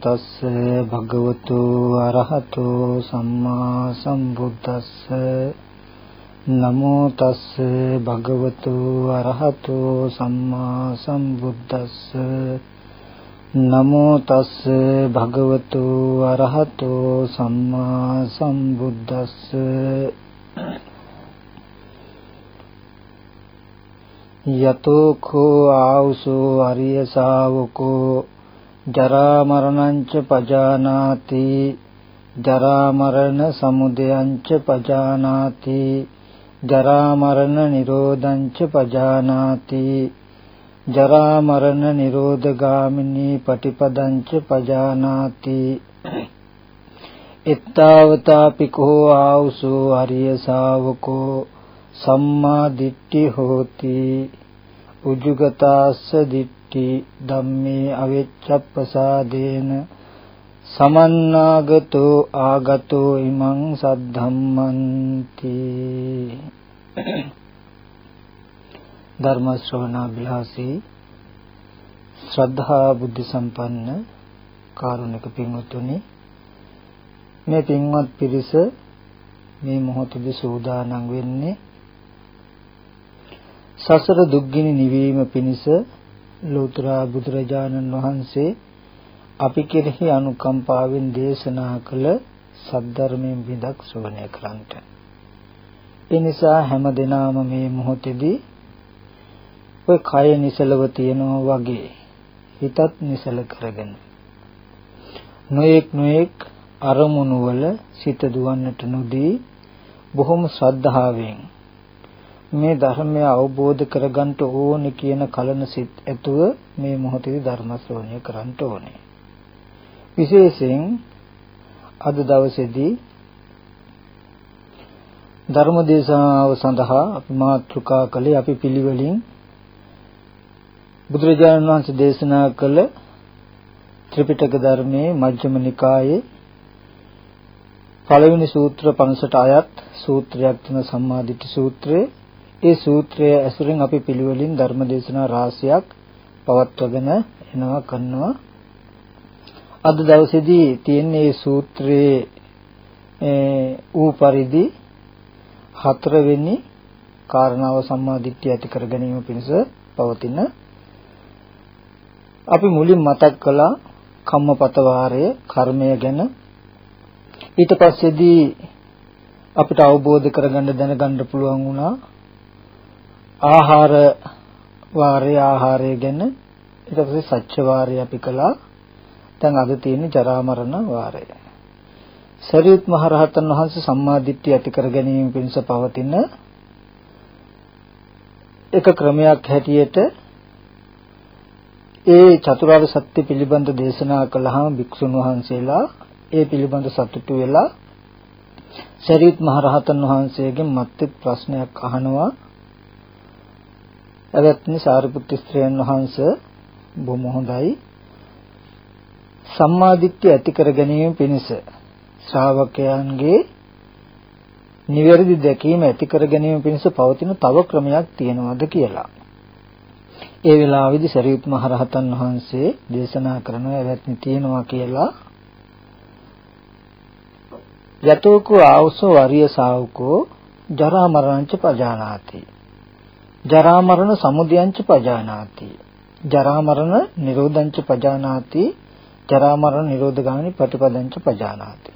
තස්ස භගවතු අරහතෝ සම්මා සම්බුද්දස්ස නමෝ තස්ස භගවතු අරහතෝ සම්මා සම්බුද්දස්ස නමෝ තස්ස භගවතු අරහතෝ සම්මා සම්බුද්දස්ස යතෝ කෝ ආවුසෝ අරිය ශාවකෝ ජරා මරණං ච පජානාති ජරා මරණ සමුදයං ච පජානාති ජරා මරණ නිරෝධං ච පජානාති ජරා මරණ නිරෝධගාමිනී පටිපදං ච පජානාති එත්තාවතාපිකෝ ආවුසෝ අරිය ශාවකෝ සම්මා දිට්ඨි හෝති උජුගතාස්ස දිට්ඨි ධම්මේ අවෙච්ඡප්පසාදේන සමන්නාගතෝ ආගතෝ ඉමං සද්ධම්මන්ති. ධර්ම ශ්‍රවණාභ්‍යාසී ශ්‍රද්ධා බුද්ධ සම්පන්න කාරුණික පින්වත්නි, මේ පින්වත් පිරිස මේ මොහොතේ සූදානම් වෙන්නේ සසර දුක්ගිනි නිවීම පිණිස ලෝතර බුදුරජාණන් වහන්සේ අපි කෙරෙහි අනුකම්පාවෙන් දේශනා කළ සද්ධර්මයෙන් බිඳක් ශ්‍රවණය කරන්ට. ඒ නිසා හැම දිනම මේ මොහොතේදී ඔය කය නිසලව තියනවා වගේ හිතත් නිසල කරගෙන නොඑක් අරමුණු වල සිත දුවන්නට නොදී බොහොම ශ්‍රද්ධාවෙන් මේ ධර්මය අවබෝධ කරගන්න ඕනේ කියන කලන සිත් ඇතුව මේ මොහොතේ ධර්ම ශ්‍රවණය කරන්න ඕනේ. විශේෂයෙන් අද දවසේදී ධර්ම දේශනාව සඳහා අපි මාතෘකා කළේ අපි පිළිවෙලින් බුදුරජාණන් වහන්සේ දේශනා කළ ත්‍රිපිටක ධර්මයේ මජ්ක්‍ධිම නිකායේ පළවෙනි සූත්‍ර 50ට අයත් සූත්‍රයක් තුන සම්මාදිට්ඨි සූත්‍රය. ඒ සූත්‍රය ඇසුරින් අපි පිළිවෙලින් ධර්ම දේශනා රාශියක් පවත්වගෙන එනවා කරනවා. අද දවසේදී තියෙන මේ සූත්‍රයේ ඌ පරිදි හතරවෙනි කාරණාව සම්මාදිට්ඨිය ඇති කර ගැනීම පිණිස පවතින අපි මුලින් මතක් කළා කම්මපත වාරය කර්මය ගැන. ඊට පස්සේදී අපිට අවබෝධ කරගන්න දැනගන්න පුළුවන් වුණා ආහාර වාරය ආහාරය ගැන. ඊට පස්සේ සච්ච වාරය අපි කළා. දැන් අද තියෙන්නේ ජරා මරණ වාරය. සරියුත් මහ රහතන් වහන්සේ සම්මා දිට්ඨිය ඇති කර ගැනීම පිණිස පවතින එක ක්‍රමයක් හැටියට ඒ චතුරාර්ය සත්‍ය පිළිබඳ දේශනා කළාම භික්ෂුන් වහන්සේලා ඒ පිළිබඳ සතුටු වෙලා සරියුත් මහ රහතන් වහන්සේගෙන් මත්තේ ප්‍රශ්නයක් අහනවා. එවත්නි සාරිපුත්‍ර ස්ත්‍රයන් වහන්සේ බොහොම හොඳයි. සම්මා දිට්ඨිය ඇති කර ගැනීම පිණිස ශ්‍රාවකයන්ගේ නිවැරදි දැකීම ඇති කර ගැනීම පිණිස පවතින තව ක්‍රමයක් තියෙනවද කියලා. ඒ වෙලාවේදී සරියුත් මහ රහතන් වහන්සේ දේශනා කරනවා එවත්නි තියෙනවා කියලා. යතෝකෝ ආවසෝ අරිය ශාවකෝ ජරා මරණං ච පජානාති ජරා මරණ සමුදයං ච පජානාති ජරා මරණ නිරෝධං ච පජානාති ජරා මරණ නිරෝධගාමිනී පටිපදං ච පජානාති.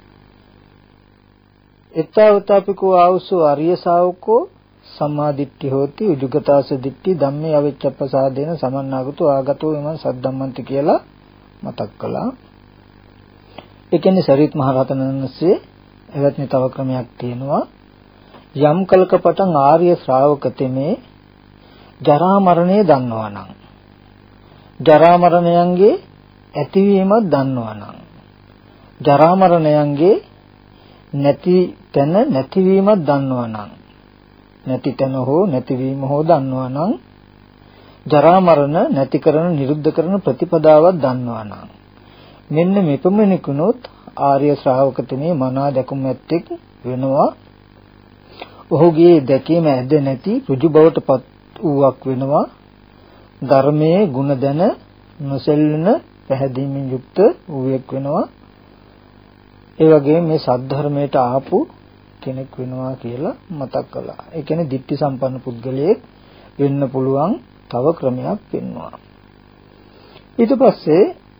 එත්තාවතාපිකෝ ආවසෝ අරිය ශාවකෝ සම්මා දිට්ඨි හෝති උජුගතාස දිට්ඨි ධම්මේ අවිච්ඡප්පසාදේන සමන්නාගතෝ ආගතෝ එමන් සද්ධම්මන්ති කියලා මතක් කළා. ඒ කියන්නේ සරියුත් මහ රහතන් වහන්සේ එවත්නි තව ක්‍රමයක් තියෙනවා. යම් කලක පටන් ආර්ය ශ්‍රාවක තෙමේ ජරා මරණය දන්නවනම් ජරා මරණයන්ගේ ඇතිවීමත් දන්නවනම් ජරා මරණයන්ගේ නැති තැන නැතිවීමත් දන්නවනම් නැති තැන හෝ නැතිවීම හෝ දන්නවනම් ජරා මරණ නැති කරන නිරුද්ධ කරන ප්‍රතිපදාවක් දන්නවනම් මෙන්න මෙපමණිකුනොත් ආර්ය ශ්‍රාවක තෙමේ මනා දැකුම් ඇත්තෙක් වෙනවා. ඔහුගේ දැකීම ඇද නැති ඍජු බවට පත් වූවක් වෙනවා. ධර්මයේ ගුණ දැන නොසෙල්ලෙන පැහැදීමෙන් යුක්ත වූයෙක් වෙනවා. ඒ වගේම මේ සද්ධර්මයට ආපු කෙනෙක් වෙනවා කියලා මතක් කළා. ඒ කියන්නේ ditthi සම්පන්න පුද්ගලයෙක් වෙන්න පුළුවන් තව ක්‍රමයක් වෙනවා. ඊට පස්සේ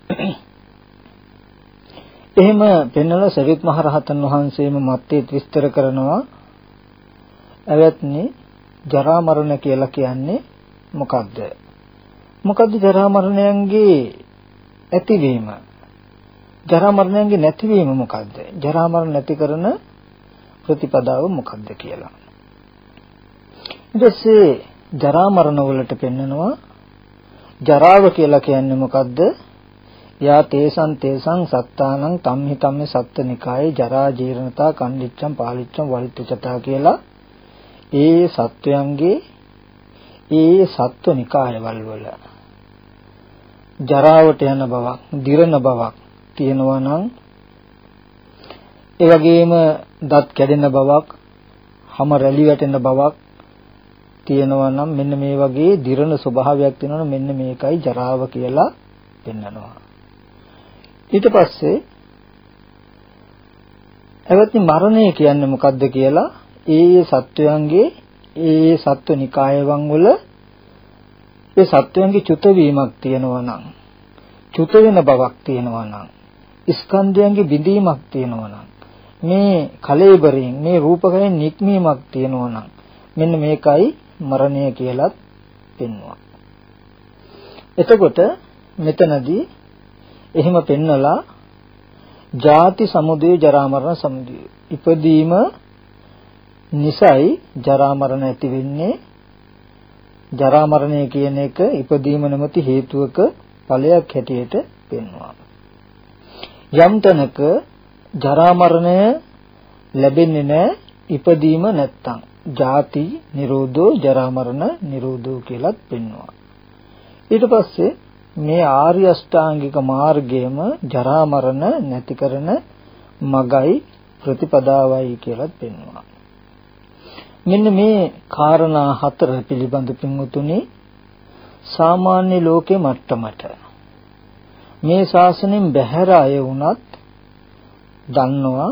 එහෙම පෙන්වලා සරියුත් මහ රහතන් වහන්සේම මත්තේ විස්තර කරනවා. එවත්නි ජරා මරණ කියලා කියන්නේ මොකක්ද? මොකද්ද ජරා මරණයන්ගේ ඇතිවීම? ජරා මරණයන්ගේ නැතිවීම මොකද්ද? ජරා මරණ නැති කරන ප්‍රතිපදාව මොකක්ද කියලා. ඊට පස්සේ ජරා මරණ වලට පෙන්නනවා ජරාව කියලා කියන්නේ මොකද්ද? යා තේසං සත්තානං තම්හි තම්මේ සත්තනිකායේ ජරා ජීර්ණතා කණ්ඩිච්ඡම් පාලිච්ඡම් වලිට්ඨචතා කියලා ඒ සත්වයන්ගේ ඒ සත්ව නිකායවල වල ජරාවට යන බවක්, දිරණ බවක් තියෙනවා නම් ඒ වගේම දත් කැඩෙන බවක්, හැම රැලි වැටෙන බවක් තියෙනවා නම් මෙන්න මේ වගේ දිරණ ස්වභාවයක් තියෙනවා. මෙන්න මේකයි ජරාව කියලා පෙන්නනවා. ඊට පස්සේ එවත්නි මරණය කියන්නේ මොකද්ද කියලා ඒ සත්වයන්ගේ ඒ සත්ව නිකායවන් වල ඒ සත්වයන්ගේ චුත වීමක් තියෙනවා නම්, චුත වෙන බවක් තියෙනවා නම්, ස්කන්ධයන්ගේ බිඳීමක් තියෙනවා නම්, මේ කලෙබරයෙන් මේ රූපකයෙන් නික්මීමක් තියෙනවා නම් මෙන්න මේකයි මරණය කියලා පෙන්වනවා. එතකොට මෙතනදී එහෙම පෙන්නලා ජාති සමුදය ජරා මරණ සමුදය ඉපදීම නිසයි ජරා මරණ ඇති වෙන්නේ. ජරා මරණය කියන එක ඉපදීම නැමැති හේතුවක ඵලයක් හැටියට පෙන්වනවා. යම් තැනක ජරා මරණය ලැබෙන්නේ නැහැ ඉපදීම නැත්තම් ජාති නිරෝධෝ ජරා මරණ නිරෝධෝ කියලාත් පෙන්වනවා. ඊට පස්සේ මේ ආර්ය අෂ්ටාංගික මාර්ගයම ජරා මරණ නැති කරන මගයි ප්‍රතිපදාවයි කියලාත් පෙන්වනවා. මෙන්න මේ කාරණා හතර පිළිබඳ පින්වතුනි සාමාන්‍ය ලෝකේ මට්ටමට මේ ශාසනයෙන් බැහැර අය වුණත් දන්නවා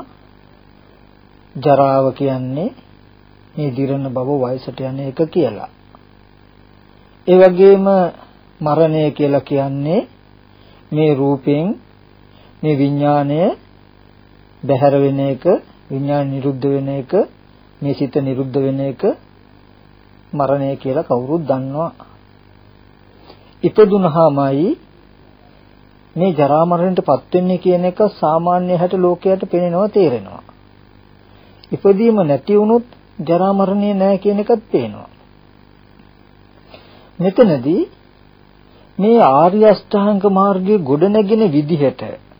ජරාව කියන්නේ මේ දිරණ බව වයසට යන එක කියලා. ඒ වගේම මරණය කියලා කියන්නේ මේ රූපයෙන් මේ විඥාණය බැහැර වෙන එක, විඥාන නිරුද්ධ වෙන එක, මේ සිත නිරුද්ධ වෙන එක මරණය කියලා කවුරුත් දන්නවා. ඉපදුනහමයි මේ ජරා මරණයටපත් වෙන්නේ කියන එක සාමාන්‍ය හැට ලෝකයට පේනවා, තේරෙනවා. ඉපදීම නැති වුණොත් ජරා මරණය නැහැ කියන එකත් පේනවා. මෙතනදී මේ ආර්ය අෂ්ටාංග මාර්ගයේ ගොඩනැගෙන විදිහට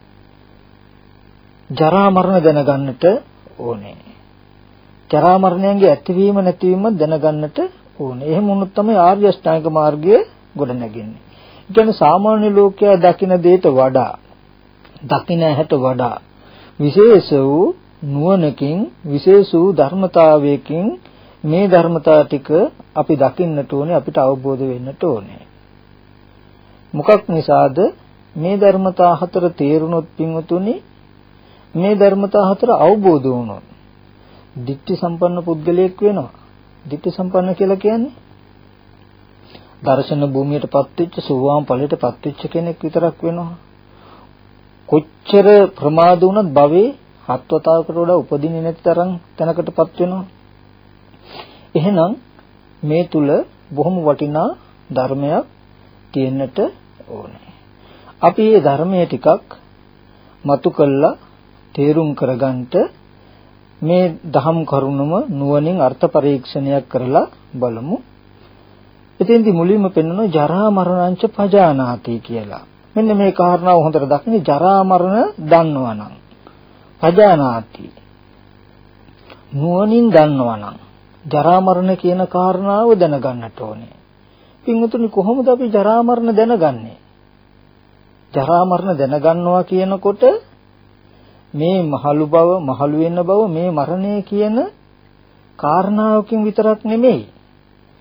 ජරා මරණ දැනගන්නට ඕනේ. ජරා මරණයන්ගේ ඇතිවීම නැතිවීම දැනගන්නට ඕනේ. එහෙම වුණොත් තමයි ආර්ය අෂ්ටාංග මාර්ගය ගොඩනැගෙන්නේ. ඒ කියන්නේ සාමාන්‍ය ලෝකයා දකින දෙයට වඩා, දකින හැට වඩා විශේෂ වූ නුවණකින්, විශේෂ වූ ධර්මතාවයකින් මේ ධර්මතා ටික අපි දකින්නට ඕනේ, අපිට අවබෝධ වෙන්නට ඕනේ. මොකක් නිසාද මේ ධර්මතා හතර තේරුණොත් පින්වතුනි, මේ ධර්මතා හතර අවබෝධ වුණොත් ditthi සම්පන්න පුද්ගලයෙක් වෙනවා. ditthi සම්පන්න කියලා කියන්නේ දර්ශන භූමියටපත් වෙච්ච සෝවාන් ඵලයටපත් වෙච්ච කෙනෙක් විතරක් වෙනවා. කොච්චර ප්‍රමාද වුණත් භවයේ හත්වතාවකට වඩා උපදින්නේ නැති තරම් තැනකටපත් වෙනවා. එහෙනම් මේ තුල බොහොම වටිනා ධර්මයක් තියෙන්නට ඕනේ. අපි මේ ධර්මයේ ටිකක් මතු කළා තේරුම් කරගන්නට මේ දහම් කරුණම නුවණින් අර්ථ පරීක්ෂණයක් කරලා බලමු. එතෙන්දී මුලින්ම පෙන්වන ජරා මරණංච පජානාති කියලා. මෙන්න මේ කාරණාව හොඳට දකින්න. ජරා මරණ දන්නවනම් පජානාති නුවණින් දන්නවනම් ජරා මරණ කියන කාරණාව දැනගන්නට ඕනේ. පින්වතුනි කොහොමද අපි ජරා මරණ දැනගන්නේ? ජරා මරණ දැනගන්නවා කියනකොට මේ මහලු බව, මහලු වෙන බව, මේ මරණය කියන කාරණාවකින් විතරක් නෙමෙයි.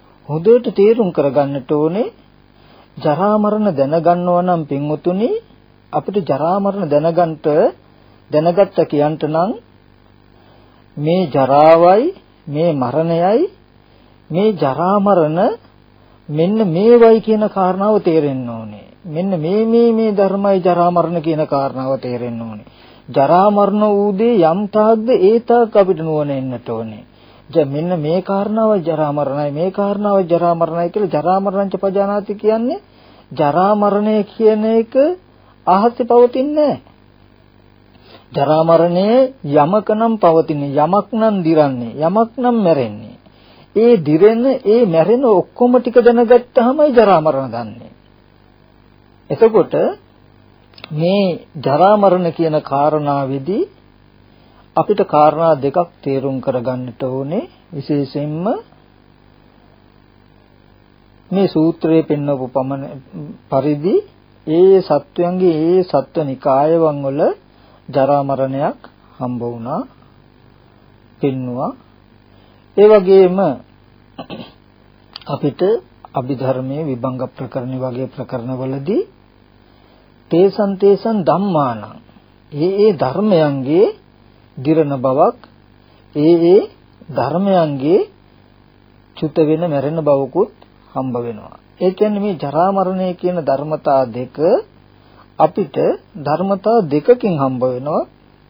හොඳට තේරුම් කරගන්නට ඕනේ. ජරා මරණ දැනගන්නවා නම් පින්වතුනි අපිට ජරා මරණ දැනගත්ත කියන්ට නම් මේ ජරාවයි මේ මරණයයි මේ ජරා මරණ මෙන්න මේවයි කියන කාරණාව තේරෙන්න ඕනේ. මෙන්න මේ ධර්මයි ජරා මරණ කියන කාරණාව තේරෙන්න ඕනේ. ජරා මරණ ඌදී යම් තාක්ද ඒ තාක් අපිට නුවණ එන්නට ඕනේ. මෙන්න මේ කාරණාව ජරා මරණයි මේ කාරණාව ජරා මරණයි කියලා ජරා මරණංච පජානාති කියන්නේ ජරා මරණය කියන එක අහසේ පවතින්නේ නැහැ. ජරා මරණය යමක නම් පවතින්නේ යමක් නම් දිරන්නේ යමක් නම් මැරෙන්නේ. ඒ දිරෙන ඒ මැරෙන ඔක්කොම ටික දැනගත්තාමයි ජරා මරණ දන්නේ. එතකොට මේ ජරා මරණ කියන කාරණාවේදී අපිට කාරණා දෙකක් තේරුම් කරගන්නට ඕනේ. විශේෂයෙන්ම මේ සූත්‍රයේ පෙන්වපු පරිදි ඒ සත්වයන්ගේ ඒ සත්ව නිකායවන් වල ජරා මරණයක් හම්බ වුණා පෙන්නවා. ඒ වගේම අපිට අභිධර්මයේ විභංග ප්‍රකරණ වගේ ප්‍රකරණවලදී තේසන් ධම්මාන ඒ ධර්මයන්ගේ දිරණ බවක් ඒ ධර්මයන්ගේ චුත වෙන මැරෙන බවකුත් හම්බ වෙනවා. ඒ කියන්නේ මේ ජරා මරණය කියන ධර්මතා දෙක අපිට ධර්මතා දෙකකින් හම්බ වෙනවා.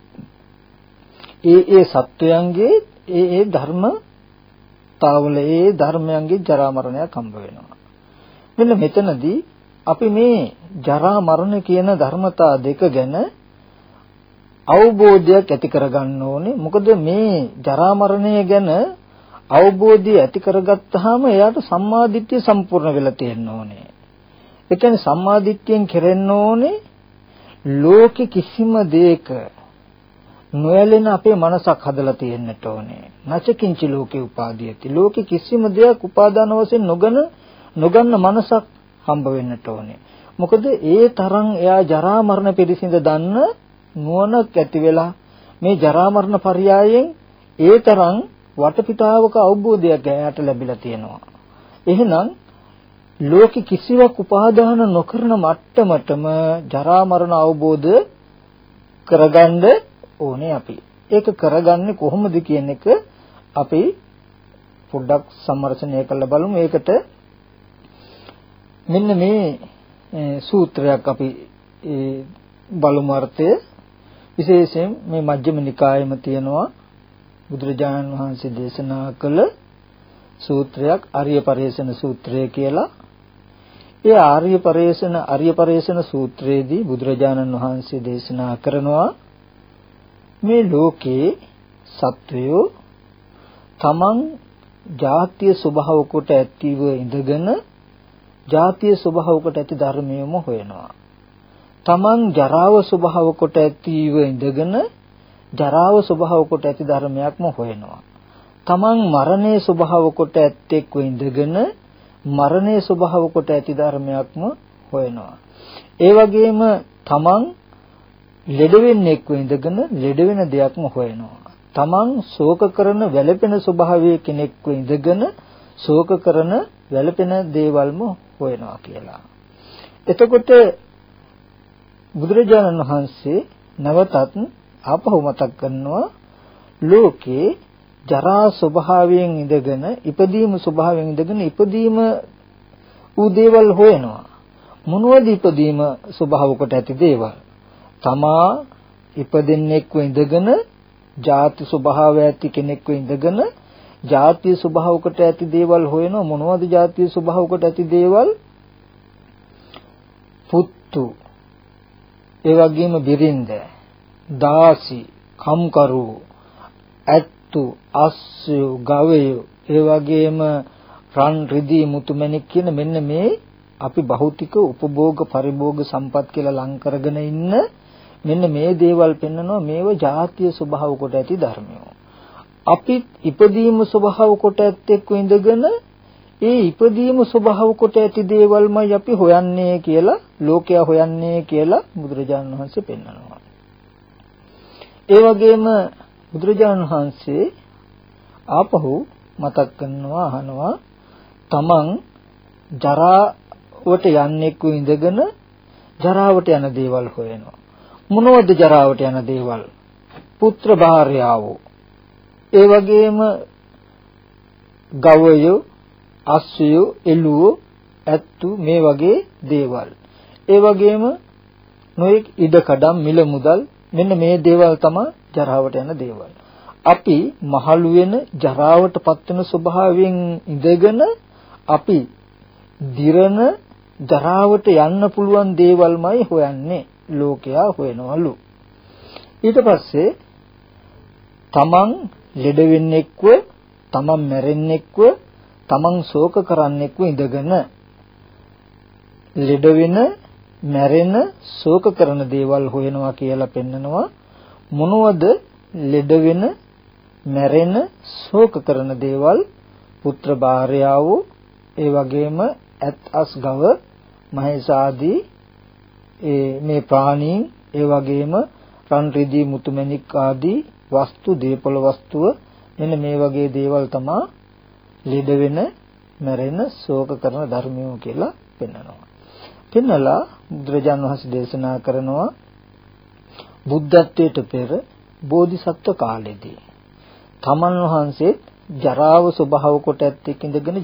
ඒ සත්වයන්ගේ ඒ ධර්මතාවල ඒ ධර්මයන්ගේ ජරා මරණයක් හම්බ වෙනවා. මෙන්න මෙතනදී අපි මේ ජරා මරණ කියන ධර්මතා දෙක ගැන අවබෝධයක් ඇති කරගන්න ඕනේ. මොකද මේ ජරා මරණය ගැන අවබෝධය ඇති කරගත්තාම එයාට සම්මාදිට්ඨිය සම්පූර්ණ වෙලා තියෙන්න ඕනේ. ඒ කියන්නේ සම්මාදිට්ඨියෙන් කෙරෙන්න ඕනේ ලෝකෙ කිසිම දෙයක නොයැලෙන අපේ මනසක් හදලා තියෙන්නට ඕනේ. නැචකින්චි ලෝකේ උපාදීයති. ලෝකෙ කිසිම දෙයක් උපාදාන වශයෙන් නොගන්න මනසක් හම්බ වෙන්නට ඕනේ. මොකද ඒ තරම් එයා ජරා මරණ පිළිසිඳ දන්න නුවණක් ඇති වෙලා මේ ජරා මරණ පරයයන් ඒ තරම් වටපිටාවක අවබෝධයක් එයාට ලැබිලා තියෙනවා. එහෙනම් ලෝකෙ කිසිවක් උපාදාන නොකරන මට්ටමටම ජරා මරණ අවබෝධ කරගන්න ඕනේ අපි. ඒක කරගන්නේ කොහොමද කියන එක අපි පොඩ්ඩක් සම්මර්ෂණය කරලා බලමු. ඒකට මෙන්න මේ සූත්‍රයක් අපි බලමු අර්ථය. විශේෂයෙන් මේ මජ්ක්‍ධිම නිකායෙම තියෙනවා බුදුරජාණන් වහන්සේ දේශනා කළ සූත්‍රයක් ආර්ය පරේෂණ සූත්‍රය කියලා. ඒ ආර්ය පරේෂණ සූත්‍රයේදී බුදුරජාණන් වහන්සේ දේශනා කරනවා මේ ලෝකේ සත්වයෝ තමන් ජාතිය ස්වභාව කොට ඇතිව ඉඳගෙන ජාතිය ස්වභාව කොට ඇති ධර්මයම හොයනවා. තමන් ජරාව ස්වභාව කොට ඇතිව ඉඳගෙන ජරාව ස්වභාව කොට ඇති ධර්මයක්ම හොයනවා. තමන් මරණයේ ස්වභාව කොට ඇත්තෙක්ව ඉඳගෙන මරණයේ ස්වභාව කොට ඇති ධර්මයක්ම හොයනවා. ඒ වගේම තමන් ලෙඩ වෙන්නෙක්ව ඉඳගෙන ලෙඩ වෙන දෙයක්ම හොයනවා. තමන් ශෝක කරන වැළපෙන ස්වභාවයේ කෙනෙක්ව ඉඳගෙන ශෝක කරන වැළපෙන දේවල්ම හොයනවා කියලා. එතකොට බුදුරජාණන් වහන්සේ නැවතත් ආපහු මතක් කරනවා ලෝකේ ජරා ස්වභාවයෙන් ඉඳගෙන ඉපදීම ස්වභාවයෙන් ඉඳගෙන ඉපදීම ඌ දේවල් හොයනවා. මොනවද ඉපදීම ස්වභාව කොට ඇති දේවල්? තමා ඉපදෙන්නෙක්ව ඉඳගෙන ජාති ස්වභාවය ඇති කෙනෙක්ව ඉඳගෙන ජාතිය ස්වභාව කොට ඇති දේවල් හොයනවා. මොනවද ජාතිය ස්වභාව කොට ඇති දේවල්? පුත්තු, ඒ වගේම බිරින්ද, දාසි, කම්කරු, ඇත්තු, අස්සු, ගවයෝ, ඒ වගේම රන් රිදී මුතුමැණික් කියන මෙන්න මේ අපි භෞතික උපභෝග පරිභෝග සම්පත් කියලා ලං කරගෙන ඉන්න මෙන්න මේ දේවල් පෙන්නනවා. මේව ජාතිය ස්වභාව කොට ඇති ධර්මයෝ. අපි ඉපදීම ස්වභාව කොට ඇත්තෙක් ඉඳගෙන ඒ ඉපදීම ස්වභාව කොට ඇති දේවල්මයි අපි හොයන්නේ කියලා ලෝකයා හොයන්නේ කියලා බුදුරජාණන් වහන්සේ පෙන්නනවා. ඒ වගේම බුදුරජාණන් වහන්සේ ආපහු මතක් කරනවා අහනවා තමන් ජරාවට යන්නෙක් ඉඳගෙන ජරාවට යන දේවල් හොයනවා. මොනවද ජරාවට යන දේවල්? පුත්‍ර භාර්යාවෝ. ඒ වගේම ගවයෝ, අස්සයෝ, එළුවෝ, ඇත්තු මේ වගේ දේවල්. ඒ වගේම නොයෙක් ඉඩකඩම් මිල මුදල් මෙන්න මේ දේවල් තමයි ජරාවට යන දේවල්. අපි මහලු වෙන ජරාවටපත් වෙන ස්වභාවයෙන් ඉඳගෙන අපි දිරන ජරාවට යන්න පුළුවන් දේවල්මයි හොයන්නේ. ලෝකයා හොයනවලු. ඊට පස්සේ තමන් ලෙඩ වෙන්නෙක්ව, තමන් මැරෙන්නෙක්ව, තමන් ශෝක කරන්නෙක්ව ඉඳගෙන ලෙඩ වෙන, මැරෙන, ශෝක කරන දේවල් හොයනවා කියලා පෙන්නනවා. මොනවද ලෙඩ වෙන, මැරෙන, ශෝක කරන දේවල්? පුත්‍ර භාර්යාවෝ, ඒ වගේම ඇත් අස් ගව මහේස ආදී මේ ප්‍රාණීන්, ඒ වගේම රන් රිදී මුතුමැණික් ආදී වස්තු, දීපල වස්තුව මෙන්න මේ වගේ දේවල් තමයි ලෙඩ වෙන, මැරෙන, ශෝක කරන ධර්මයෝ කියලා පෙන්නනවා. පෙන්නලා බුදුරජාණන් වහන්සේ දේශනා කරනවා බුද්ධත්වයට පෙර බෝධිසත්ව කාලෙදී තමන් වහන්සේ ජරාව ස්වභාව කොට ඇත්තෙක් ඉඳගෙන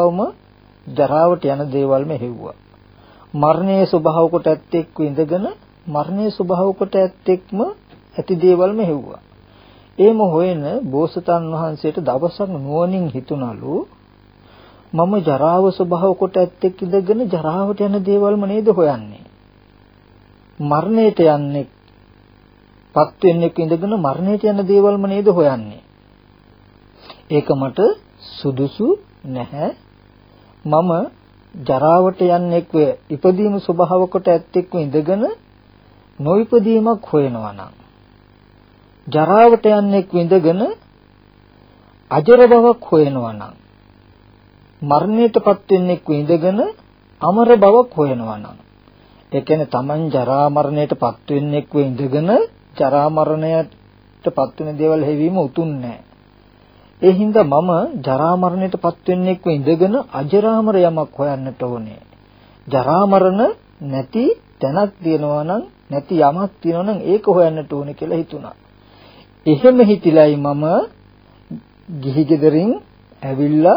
ජරාවට යන දේවල්ම හෙව්වා. මරණයේ ස්වභාව කොට ඇත්තෙක් ඉඳගෙන මරණයේ ස්වභාව කොට ඇත්තෙක්ම ඇති දේවල්ම හෙව්වා. එහෙම හොයන බෝසතාණන් වහන්සේට දවසක් නුවණින් හිතුණලු මම ජරාව ස්වභාව කොට ඇත්තෙක් ඉඳගෙන ජරාවට යන දේවල්ම නේද හොයන්නේ. මරණයට යන්නේ පත් වෙන්නෙක් ඉඳගෙන මරණයට යන දේවල්ම නේද හොයන්නේ. ඒක මට සුදුසු නැහැ. මම ජරාවට යන්නෙක්ව ඉපදීම ස්වභාව කොට ඇත්තෙක්ව ඉඳගෙන නොඉපදීමක් හොයනවා නම්, ජරාවට යන්නෙක්ව ඉඳගෙන අජර බවක් හොයනවා නම්, මරණයටපත් වෙන්නෙක්ව ඉඳගෙන අමර බවක් හොයනවා නම්, ඒ කියන්නේ Taman ජරා මරණයටපත් වෙන්නෙක්ව ඉඳගෙන ජරා මරණයටපත් වෙන දේවල් හැවීම උතුම් නැහැ. ඒ හින්දා මම ජරා මරණයටපත් වෙන්නෙක්ව ඉඳගෙන අජරාමර යමක් හොයන්නට ඕනේ. ජරා මරණ නැති තැනක් තියෙනවා නම්, නැති යමක් තියෙනවා නම් ඒක හොයන්නට ඕනේ කියලා හිතුණා. එහෙම හිතිලයි මම ගිහි ගෙදරින් ඇවිල්ලා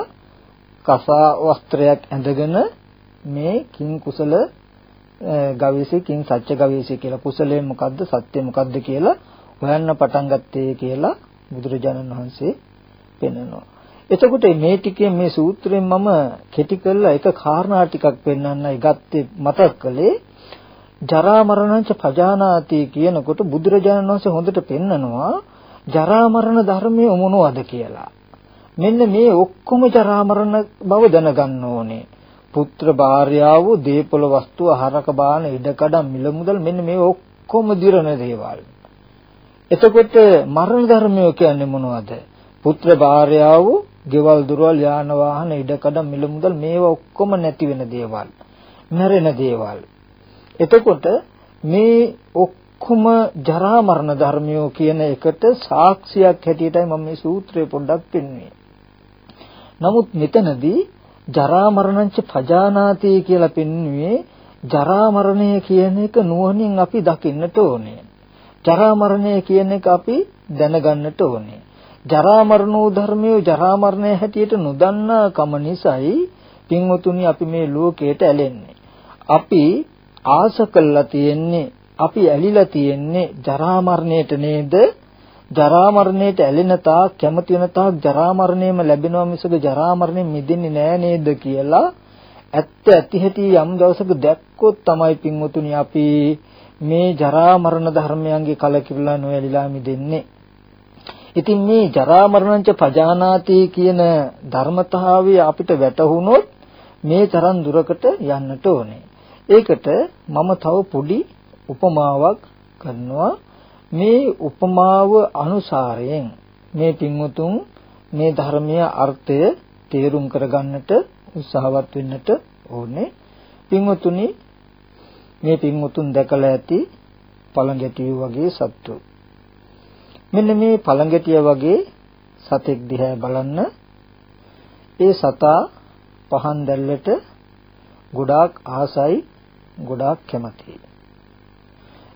කසා වස්ත්‍රයක් ඇඳගෙන මේ කිං කුසල ගවේෂී කිං සත්‍ය ගවේෂී කියලා කුසලයේ මොකද්ද සත්‍ය මොකද්ද කියලා හොයන්න පටන් ගත්තේ කියලා බුදුරජාණන් වහන්සේ පෙන්නනවා. එතකොට මේ ටිකේ මේ සූත්‍රයෙන් මම කෙටි කරලා එක කාරණා ටිකක් පෙන්වන්නයි ගත්තේ මතක් කළේ. ජරා මරණංච පජානාති කියනකොට බුදුරජාණන් වහන්සේ හොඳට පෙන්නනවා ජරා මරණ ධර්මයේ මොනවද කියලා. මෙන්න මේ ඔක්කොම ජරා මරණ බව දැනගන්න ඕනේ. පුත්‍ර භාර්යාව, දීපල වස්තු, ආහාරක බාන, ඉඩකඩම්, මිල මුදල් මෙන්න මේ ඔක්කොම දිරන දේවල්. එතකොට මරණ ධර්මය කියන්නේ මොනවද? පුත්‍ර භාර්යාව, ගෙවල් දොරවල්, යාන වාහන, ඉඩකඩම්, මිල මුදල් මේවා ඔක්කොම නැති වෙන දේවල්, මැරෙන දේවල්. එතකොට මේ ඔක්කොම ජරා මරණ ධර්මයෝ කියන එකට සාක්ෂියක් හැටියටයි මම මේ සූත්‍රය පොඩ්ඩක් පෙන්වන්නේ. නමුත් මෙතනදී ජරා මරණංච පජානාති කියලා පෙන්වුවේ ජරා මරණය කියන එක නුවණින් අපි දකින්නට ඕනේ. ජරා මරණය කියන එක අපි දැනගන්නට ඕනේ. ජරා මරණෝ ධර්මයෝ ජරා මරණය හැටියට නොදන්නා කම නිසායි පින්වතුනි අපි මේ ලෝකයට ඇලෙන්නේ. අපි ආස කළා තියෙන්නේ, අපි ඇලිලා තියෙන්නේ ජරා මරණයට නේද? ජරා මරණයට ඇලෙන තාක්, කැමති වෙන තාක් ජරා මරණයම ලැබෙනවා මිසක ජරා මරණයෙන් මිදෙන්නේ නෑ නේද කියලා ඇත්ත ඇති හැටි යම් දවසක දැක්කොත් තමයි පින්වතුනි අපි මේ ජරා මරණ ධර්මයන්ගේ කලකිරලා නොඇලිලා මිදෙන්නේ. ඉතින් මේ ජරා මරණංච පජානාති කියන ධර්මතාවය අපිට වැටහුනොත් මේ තරම් දුරකට යන්නට ඕනේ. ඒකට මම තව පොඩි උපමාවක් කරනවා. මේ උපමාව අනුසාරයෙන් මේ පින්වතුන් මේ ධර්මීය අර්ථය තේරුම් කරගන්නට උත්සාහවත් වෙන්නට ඕනේ. පින්වතුනි මේ පින්වතුන් දැකලා ඇති පළඟැටිය වගේ සත්තු. මෙන්න මේ පළඟැටිය වගේ සතෙක් දිහා බලන්න. ඒ සතා පහන් දැල්ලට ගොඩාක් ආසයි, ගොඩාක් කැමතියි.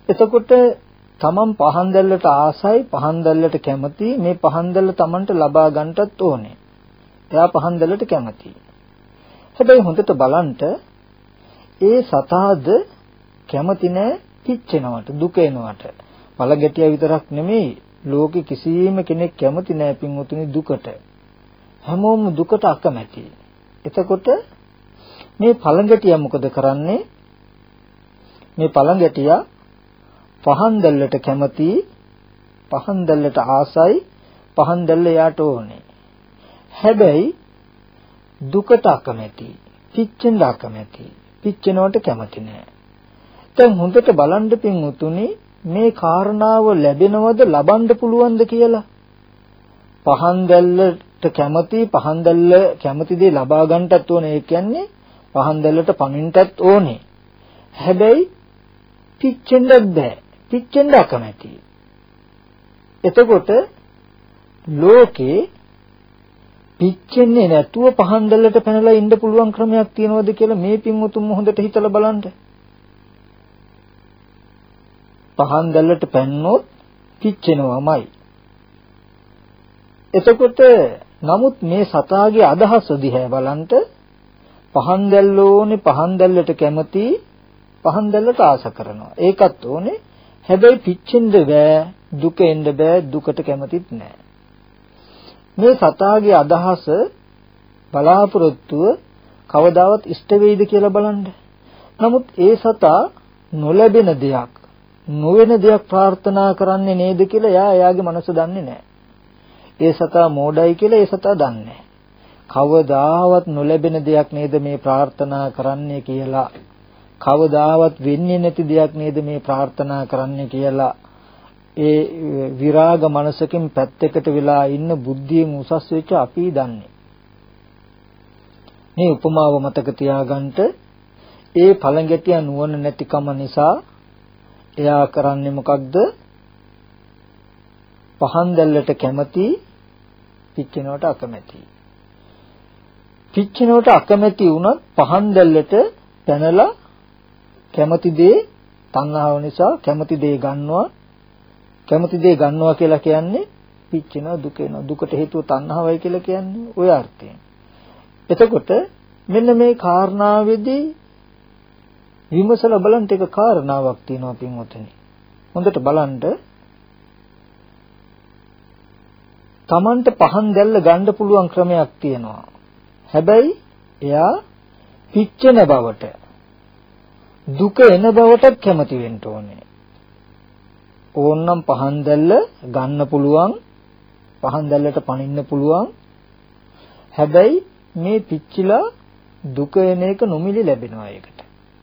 එතකොට තමන් පහන් දැල්ලට ආසයි, පහන් දැල්ලට කැමති, මේ පහන් දැල්ල තමන්ට ලබා ගන්නටත් ඕනේ. එයා පහන් දැල්ලට කැමති. හැබැයි හොඳට බලන්න ඒ සතාද කැමති නෑ පිච්චෙනවට, දුක එනවට. පළගැටියා විතරක් නෙමෙයි, ලෝකෙ කිසිම කෙනෙක් කැමති නෑ පින්වතුනි දුකට. හැමෝම දුකට අකමැති. එතකොට මේ පළඟැටියා මොකද කරන්නේ? මේ පළඟැටියා පහන් දැල්ලට කැමති, පහන් දැල්ලට ආසයි, පහන් දැල්ල යාට ඕනේ. හැබැයි දුකට අකමැති, පිච්චෙන්න අකමැති, පිච්චෙනවට කැමති නෑ. දැන් හොඳට බලන්න පින්වතුනි මේ කාරණාව ලැබෙනවද, ලබන්න පුළුවන්ද කියලා? පහන් දැල්ලට කැමති, පහන් දැල්ල කැමති දේ ලබා ගන්නටත් ඕනේ. ඒ කියන්නේ පහන් දැල්ලට පනින්නටත් ඕනේ. හැබැයි පිච්චෙන්නත් බෑ, පිච්චෙන්න අකමැති. එතකොට ලෝකේ පිච්චෙන්නේ නැතුව පහන් දැල්ලට පැනලා ඉන්න පුළුවන් ක්‍රමයක් තියනවද කියලා මේ පින්වතුන් හොඳට හිතලා බලන්න. පහන් දැල්ලට පැන්නොත් පිච්චෙනවමයි. එතකොට නමුත් මේ සතාගේ අදහස දිහා බලන්න පහන් දැල්ල ඕනේ, පහන් දැල්ලට කැමති, පහන් දැල්ලට ආස කරනවා. ඒකත් ඕනේ. හැබැයි පිච්චෙන්න බෑ, දුක එන්න බෑ, දුකට කැමතිත් නෑ. මේ සතාගේ අදහස බලාපොරොත්තුව කවදාවත් ඉෂ්ට වෙයිද කියලා බලන්න. නමුත් ඒ සතා නොලැබෙන දෙයක්, නොවන දෙයක් ප්‍රාර්ථනා කරන්නේ නේද කියලා එයාගේ මනස දන්නේ නැහැ. ඒ සතා මෝඩයි කියලා ඒ සතා දන්නේ නැහැ. කවදාවත් නොලැබෙන දෙයක් නේද මේ ප්‍රාර්ථනා කරන්නේ කියලා, කවදාවත් වෙන්නේ නැති දෙයක් නේද මේ ප්‍රාර්ථනා කරන්නේ කියලා ඒ විරාග මනසකින් පැත්තකට වෙලා ඉන්න බුද්ධියෙන් උසස් වෙච්ච අපි දන්නේ. මේ උපමාව මතක තියාගන්න. ඒ පළඟැටියා නුවණ නැතිකම නිසා එයා කරන්නේ මොකක්ද? පහන් දැල්ලට කැමති, පිච්චෙනවට අකමැති. පිච්චෙනවට අකමැති වුණත් පහන් දැල්ලට පැනලා කැමති දේ තණ්හාව නිසා කැමති දේ ගන්නවා. කැමති දේ ගන්නවා කියලා කියන්නේ පිච්චෙනවා, දුක එනවා. දුකට හේතුව තණ්හාවයි කියලා කියන්නේ ওই අර්ථයෙන්. එතකොට මෙන්න මේ කාරණාවේදී විමසලා බලන්න එක කාරණාවක් තියෙනවා පින්වතුනි. හොඳට බලන්න. Tamanට පහන් දැල්ල ගන්න පුළුවන් ක්‍රමයක් තියෙනවා. හැබැයි එයා පිච්චෙන බවට, දුක එන බවට කැමති වෙන්න ඕනේ. ඕන්නම් පහන් දැල්ල ගන්න පුළුවන්, පහන් දැල්ලට පනින්න පුළුවන්. හැබැයි මේ පිච්චිලා දුක එන එක නොමිලි ලැබෙනවා ඒකට.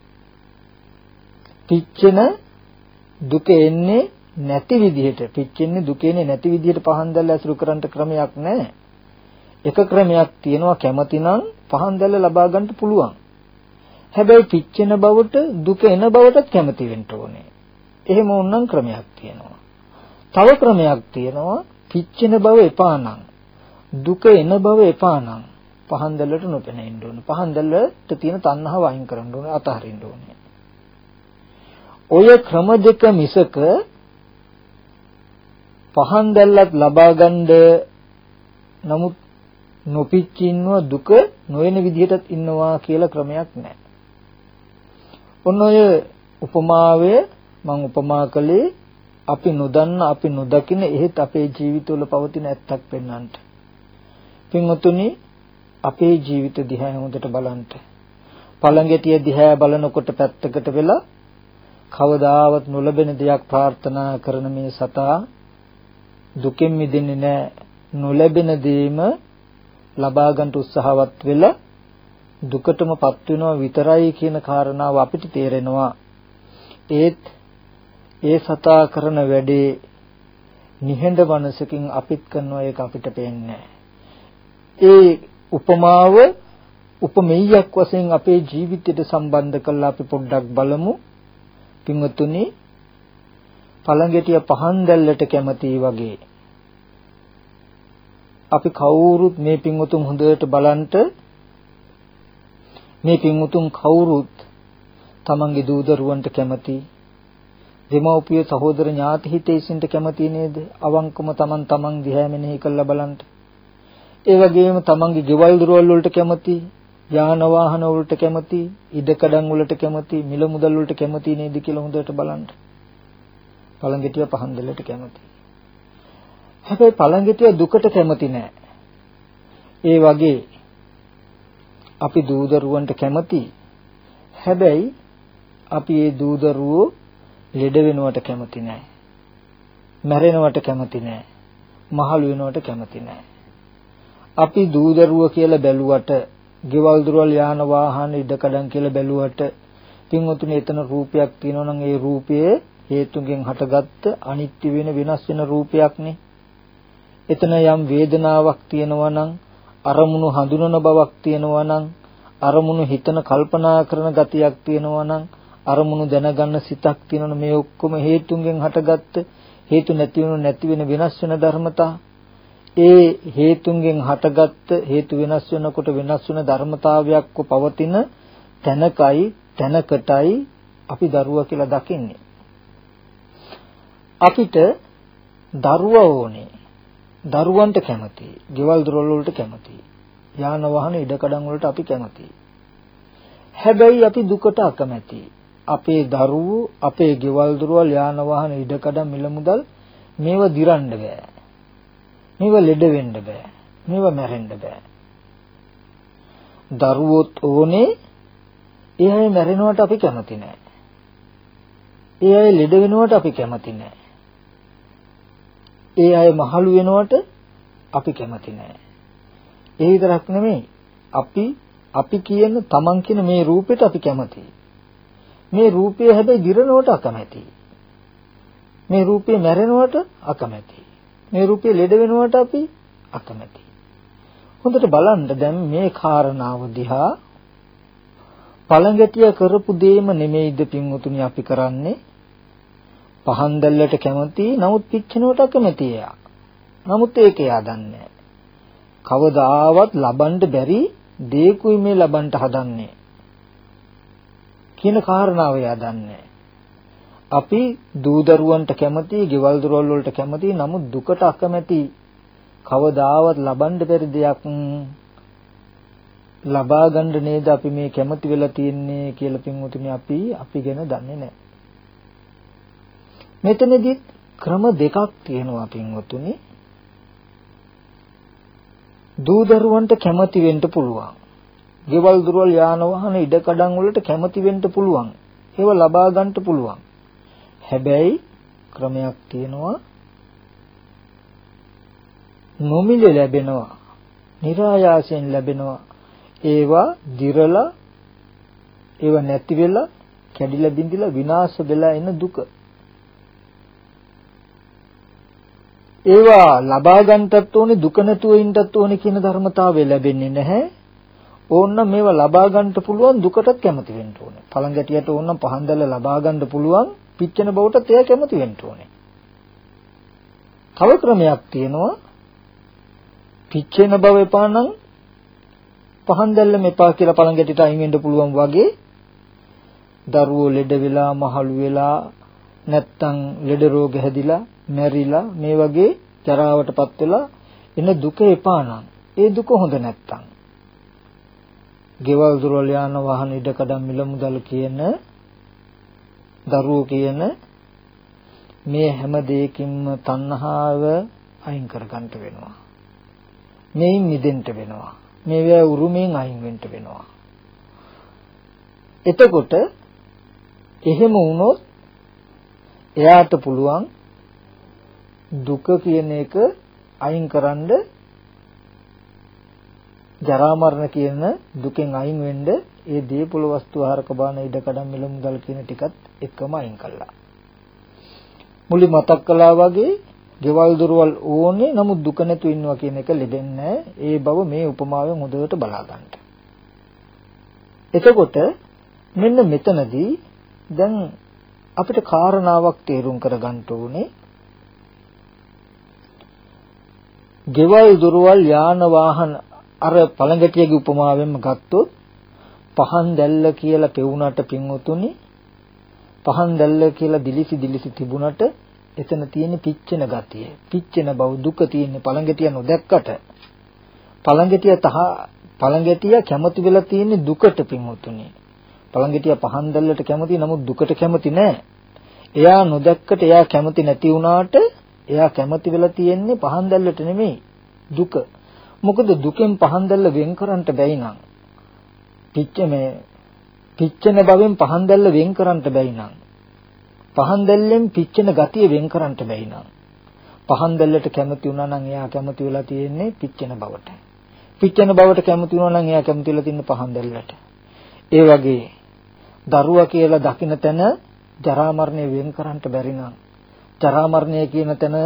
පිච්චෙන දුක එන්නේ නැති විදිහට, පිච්චෙන්නේ දුක එන්නේ නැති විදිහට පහන් දැල්ල ඇසුරු කරන්න ක්‍රමයක් නැහැ. එක ක්‍රමයක් තියෙනවා, කැමතිනම් පහන් දැල්ල ලබා ගන්න පුළුවන්. හැබැයි පිච්චෙන බවට, දුක එන බවටත් කැමති වෙන්න ඕනේ. එහෙම වුණනම් ක්‍රමයක් තියෙනවා. තව ක්‍රමයක් තියෙනවා, පිච්චෙන බව එපා නම්, දුක එන බව එපා නම් පහන් දැල්ලට නොපෙනෙන්න ඕනේ. පහන් දැල්ලට තියෙන තණ්හාව අයින් කරන්න ඕනේ, අතහරින්න ඕනේ. ඔය ක්‍රම දෙක මිසක පහන් දැල්ලත් ලබා ගන්න නමුත් නොපිච්චින්ව දුක නොවන විදිහටත් ඉන්නවා කියලා ක්‍රමයක් නැහැ. ඔන්න ඔය උපමාවේ මම උපමා කළේ අපි නොදන්න, අපි නොදකින, එහෙත් අපේ ජීවිතවල පවතින ඇත්තක් පෙන්වන්නට. පින්වතුනි, අපේ ජීවිත දිහා හොඳට බලන්න. පළඟැටිය දිහා බලනකොට පැත්තකට වෙලා කවදාවත් නොලැබෙන දෙයක් ප්‍රාර්ථනා කරන මේ සතා දුකෙන් මිදෙන්නේ නැහැ. නොලැබෙන දේම ලබා ගන්න උත්සාහවත් වෙලා දුකටමපත් වෙනවා විතරයි කියන කාරණාව අපිට තේරෙනවා. ඒත් ඒ සතා කරන වැඩේ නිහඬ මනසකින් අපිත් කරනවා, ඒක අපිට පේන්නේ ඒ උපමාව උපමෙය්‍යක් වශයෙන් අපේ ජීවිතයට සම්බන්ධ කරලා අපි පොඩ්ඩක් බලමු. පින්වතුනි, පළඟැටිය පහන් දැල්ලට කැමතියි වගේ අපි කවුරුත් මේ පින්වතුන් හොඳට බලන්ට, මේ පින්වතුන් කවුරුත් තමන්ගේ දූ දරුවන්ට කැමති, දෙමව්පිය සහෝදර ඥාති හිතේසින්ට කැමති නේද? අවංකම තමන් දිහා මෙනෙහි කරලා බලන්න. ඒ වගේම තමන්ගේ ගෙවල් දොරවල් වලට කැමති, යාන වාහන වලට කැමති, ඉඩකඩම් වලට කැමති, මිල මුදල් වලට කැමති නේද කියලා හොඳට බලන්න. පළඟටිය පහන් දෙලට කැමති. හැබැයි පළඟටිය දුකට කැමති නෑ. ඒ වගේ අපි දූ දරුවන්ට කැමති. හැබැයි අපි ඒ දූ දරුවෝ ලෙඩ වෙනවට කැමති නෑ. මැරෙනවට කැමති නෑ. මහලු වෙනවට කැමති නෑ. අපි දූ දරුවෝ කියලා බැලුවට, ගෙවල් දොරවල් යාන වාහන ඉඩකඩම් කියලා බැලුවට, පින්වතුනි එතන රූපයක් තියෙනවා නම් ඒ රූපයේ හේතුන්ගෙන් හටගත්ත අනිත්‍ය වෙන වෙනස් වෙන රූපයක්නේ. එතන යම් වේදනාවක් තියෙනවා නම්, අරමුණු හඳුනන බවක් තියෙනවා නම්, අරමුණු හිතන කල්පනා කරන ගතියක් තියෙනවා නම්, අරමුණු දැනගන්න සිතක් තියෙනවා. මේ ඔක්කොම හේතුන්ගෙන් හටගත්ත, හේතු නැති වෙන වෙනස් වෙන ධර්මතා. ඒ හේතුන්ගෙන් හටගත්ත, හේතු වෙනස් වෙනකොට වෙනස් වෙන ධර්මතාවයක්ව පවතින තැනකටයි අපි දරුවා කියලා දකින්නේ. අපිට දරුවා ඕනේ. දරුවන්ට කැමති, ගෙවල් දොරවල් වලට කැමති, යාන වාහන ඉඩකඩම් වලට අපි කැමති. හැබැයි අපි දුකට අකමැති. අපේ දරුවෝ, අපේ ගෙවල් දොරවල් යාන වාහන ඉඩකඩම් මිල මුදල් මේවා දිරන්න බෑ. මේවා ලෙඩ වෙන්න බෑ. මේවා මැරෙන්න බෑ. දරුවොත් ඕනේ. ඒ අය මැරෙනවට අපි කැමති නෑ. ඒ අය ලෙඩ වෙනවට අපි කැමති නෑ. ඒ අය මහලු වෙනවට අපි කැමති නෑ. ඒ විතරක් නෙමෙයි, අපි කියන තමන් කියන මේ රූපෙට අපි කැමතියි. මේ රූපය හැබැයි දිරනවට අකමැතියි. මේ රූපය මැරෙනවට අකමැතියි. මේ රූපය ලෙඩ වෙනවට අපි අකමැතියි. හොඳට බලන්න දැන් මේ කාරණාව දිහා. පළඟටිය කරපු දෙයම නෙමෙයිද පින්වතුනි අපි කරන්නේ? පහන් දැල්ලට කැමති, නමුත් පිච්චෙනවට අකමැති එයා. නමුත් ඒක එයා දන්නේ. කවදාවත් ලබන්න බැරි දේකුයි මේ ලබන්න හදන්නේ කියන කාරණාව එයා දන්නේ. අපි දූ දරුවන්ට කැමති, ගෙවල් දොරවල් වලට කැමති, නමුත් දුකට අකමැති. කවදාවත් ලබන්න බැරි දෙයක් ලබා ගන්න නේද අපි මේ කැමති වෙලා තියෙන්නේ කියලා පින්වතුනි අපි ගැන දන්නේ නැහැ. මෙතනදී ක්‍රම දෙකක් තියෙනවා පින්වතුනි. දූ දරුවන්ට කැමති වෙන්න පුළුවන්. ගෙවල් දොරවල් යාන වාහන ඉඩකඩම් වලට කැමති වෙන්න පුළුවන්. ඒව ලබා ගන්න පුළුවන්. හැබැයි ක්‍රමයක් තියෙනවා. නොමිලේ ලැබෙනවා. નિરાයාසයෙන් ලැබෙනවා. ඒවා දිරලා, ඒවා නැති වෙලා, කැඩිලා බිඳිලා විනාශ වෙලා එන දුක. ඒවා ලබා ගන්නටත් ඕනේ, දුක නැතුව ඉන්නටත් ඕනේ කියන ධර්මතාවය ලැබෙන්නේ නැහැ. ඕනනම් මේවා ලබා ගන්නට පුළුවන්, දුකටත් කැමති වෙන්න ඕනේ. පළඟැටියට ඕනනම් පහන් දැල්ල ලබා ගන්න පුළුවන්, පිච්චෙන බවටත් එයා කැමති වෙන්න ඕනේ. තව ක්‍රමයක් තියෙනවා. පිච්චෙන බව එපා නම් පහන් දැල්ල මෙපා කියලා පළඟැටියට අයින් වෙන්න පුළුවන් වගේ, දරුවෝ ලෙඩ වෙලා, මහලු වෙලා, නැත්තම් ලෙඩ රෝග හැදිලා, මැරිලා, මේ වගේ ජරාවටපත් වෙලා එන දුක එපා නම්, ඒ දුක හොඳ නැත්තම්, ගෙවල් දොරවල් යාන වාහන ඉඩකඩම් මිල මුදල් කියන, දරුවෝ කියන මේ හැම දෙයකින්ම තණ්හාව අයින් කර ගන්නට වෙනවා. මේන් මිදෙන්න වෙනවා. මේවා උරුමෙන් අයින් වෙන්න වෙනවා. එතකොට එහෙම වුණොත් එයාට පුළුවන් දුක කියන එක අයින් කරන්න, ජරා මරණ කියන දුකෙන් අයින් වෙන්න ඒ දීපොළ වස්තු ආහාරක බාන ඉඩකඩම් මිල මුදල් කියන ටිකත් එකම අයින් කළා. මුලින් මතක් කළා වගේ ගෙවල් දොරවල් ඕනේ, නමුත් දුක නැතුව ඉන්නවා කියන එක ලැබෙන්නේ නැහැ. ඒ බව මේ උපමාවෙන් හොඳට බලා ගන්න. එතකොට මෙන්න මෙතනදී දැන් අපිට කාරණාවක් තේරුම් කරගන්න ඕනේ. ගෙවල් දොරවල් යාන වාහන අර පළඟටියගේ උපමාවෙන්ම ගත්තොත් පහන් දැල්ල කියලා පෙවුනට පින්වතුනි, පහන් දැල්ල කියලා දිලිසි තිබුණට එතන තියෙන පිච්චෙන ගතිය, පිච්චෙන බව දුක තියෙන්නේ පළඟටිය නොදැක්කට. පළඟටිය කැමති වෙලා තියෙන්නේ දුකට පින්වතුනි. පළඟටිය පහන් දැල්ලට කැමති, නමුත් දුකට කැමති නෑ. එයා නොදැක්කට එයා කැමති නැති වුණාට එයා කැමති වෙලා තියෙන්නේ පහන් දැල්ලට නෙමෙයි දුක. මොකද දුකෙන් පහන් දැල්ල වෙන් කරන්න බැයි නම් පිච්චෙන බවෙන් පහන් දැල්ල වෙන් කරන්න බැයි නම් පහන් දැල්ලෙන් පිච්චෙන ගතිය වෙන් කරන්න බැයි නම් පහන් දැල්ලට කැමති වුණා නම් එයා කැමති වෙලා තියෙන්නේ පිච්චෙන බවට. පිච්චෙන බවට කැමති වුණා නම් එයා කැමති වෙලා තියෙන්නේ පහන් දැල්ලට. ඒ වගේ දරුවා කියලා දකින්න තැන ජරා මරණය වෙන් කරන්න බැරි නම්, ජරා මරණය කියන තැන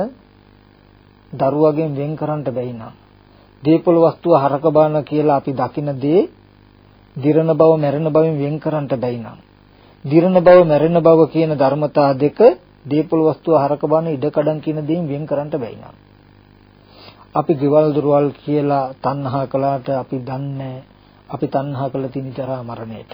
දරුවගෙන් වෙන් කරන්න බැයි නම්, දීපල වස්තුව හරක බාන කියලා අපි දකින දේ දිරණ බව මැරෙන බවෙන් වෙන් කරන්න බැයි නම්, දිරණ බව මැරෙන බව කියන ධර්මතා දෙක දීපල වස්තුව හරක බාන ඉඩකඩම් කියන දේෙන් වෙන් කරන්න බැයි නම්, අපි ගෙවල් දොරවල් කියලා තණ්හා කළාට අපි දන්නේ අපි තණ්හා කළ තියෙන ජරා මරණයට.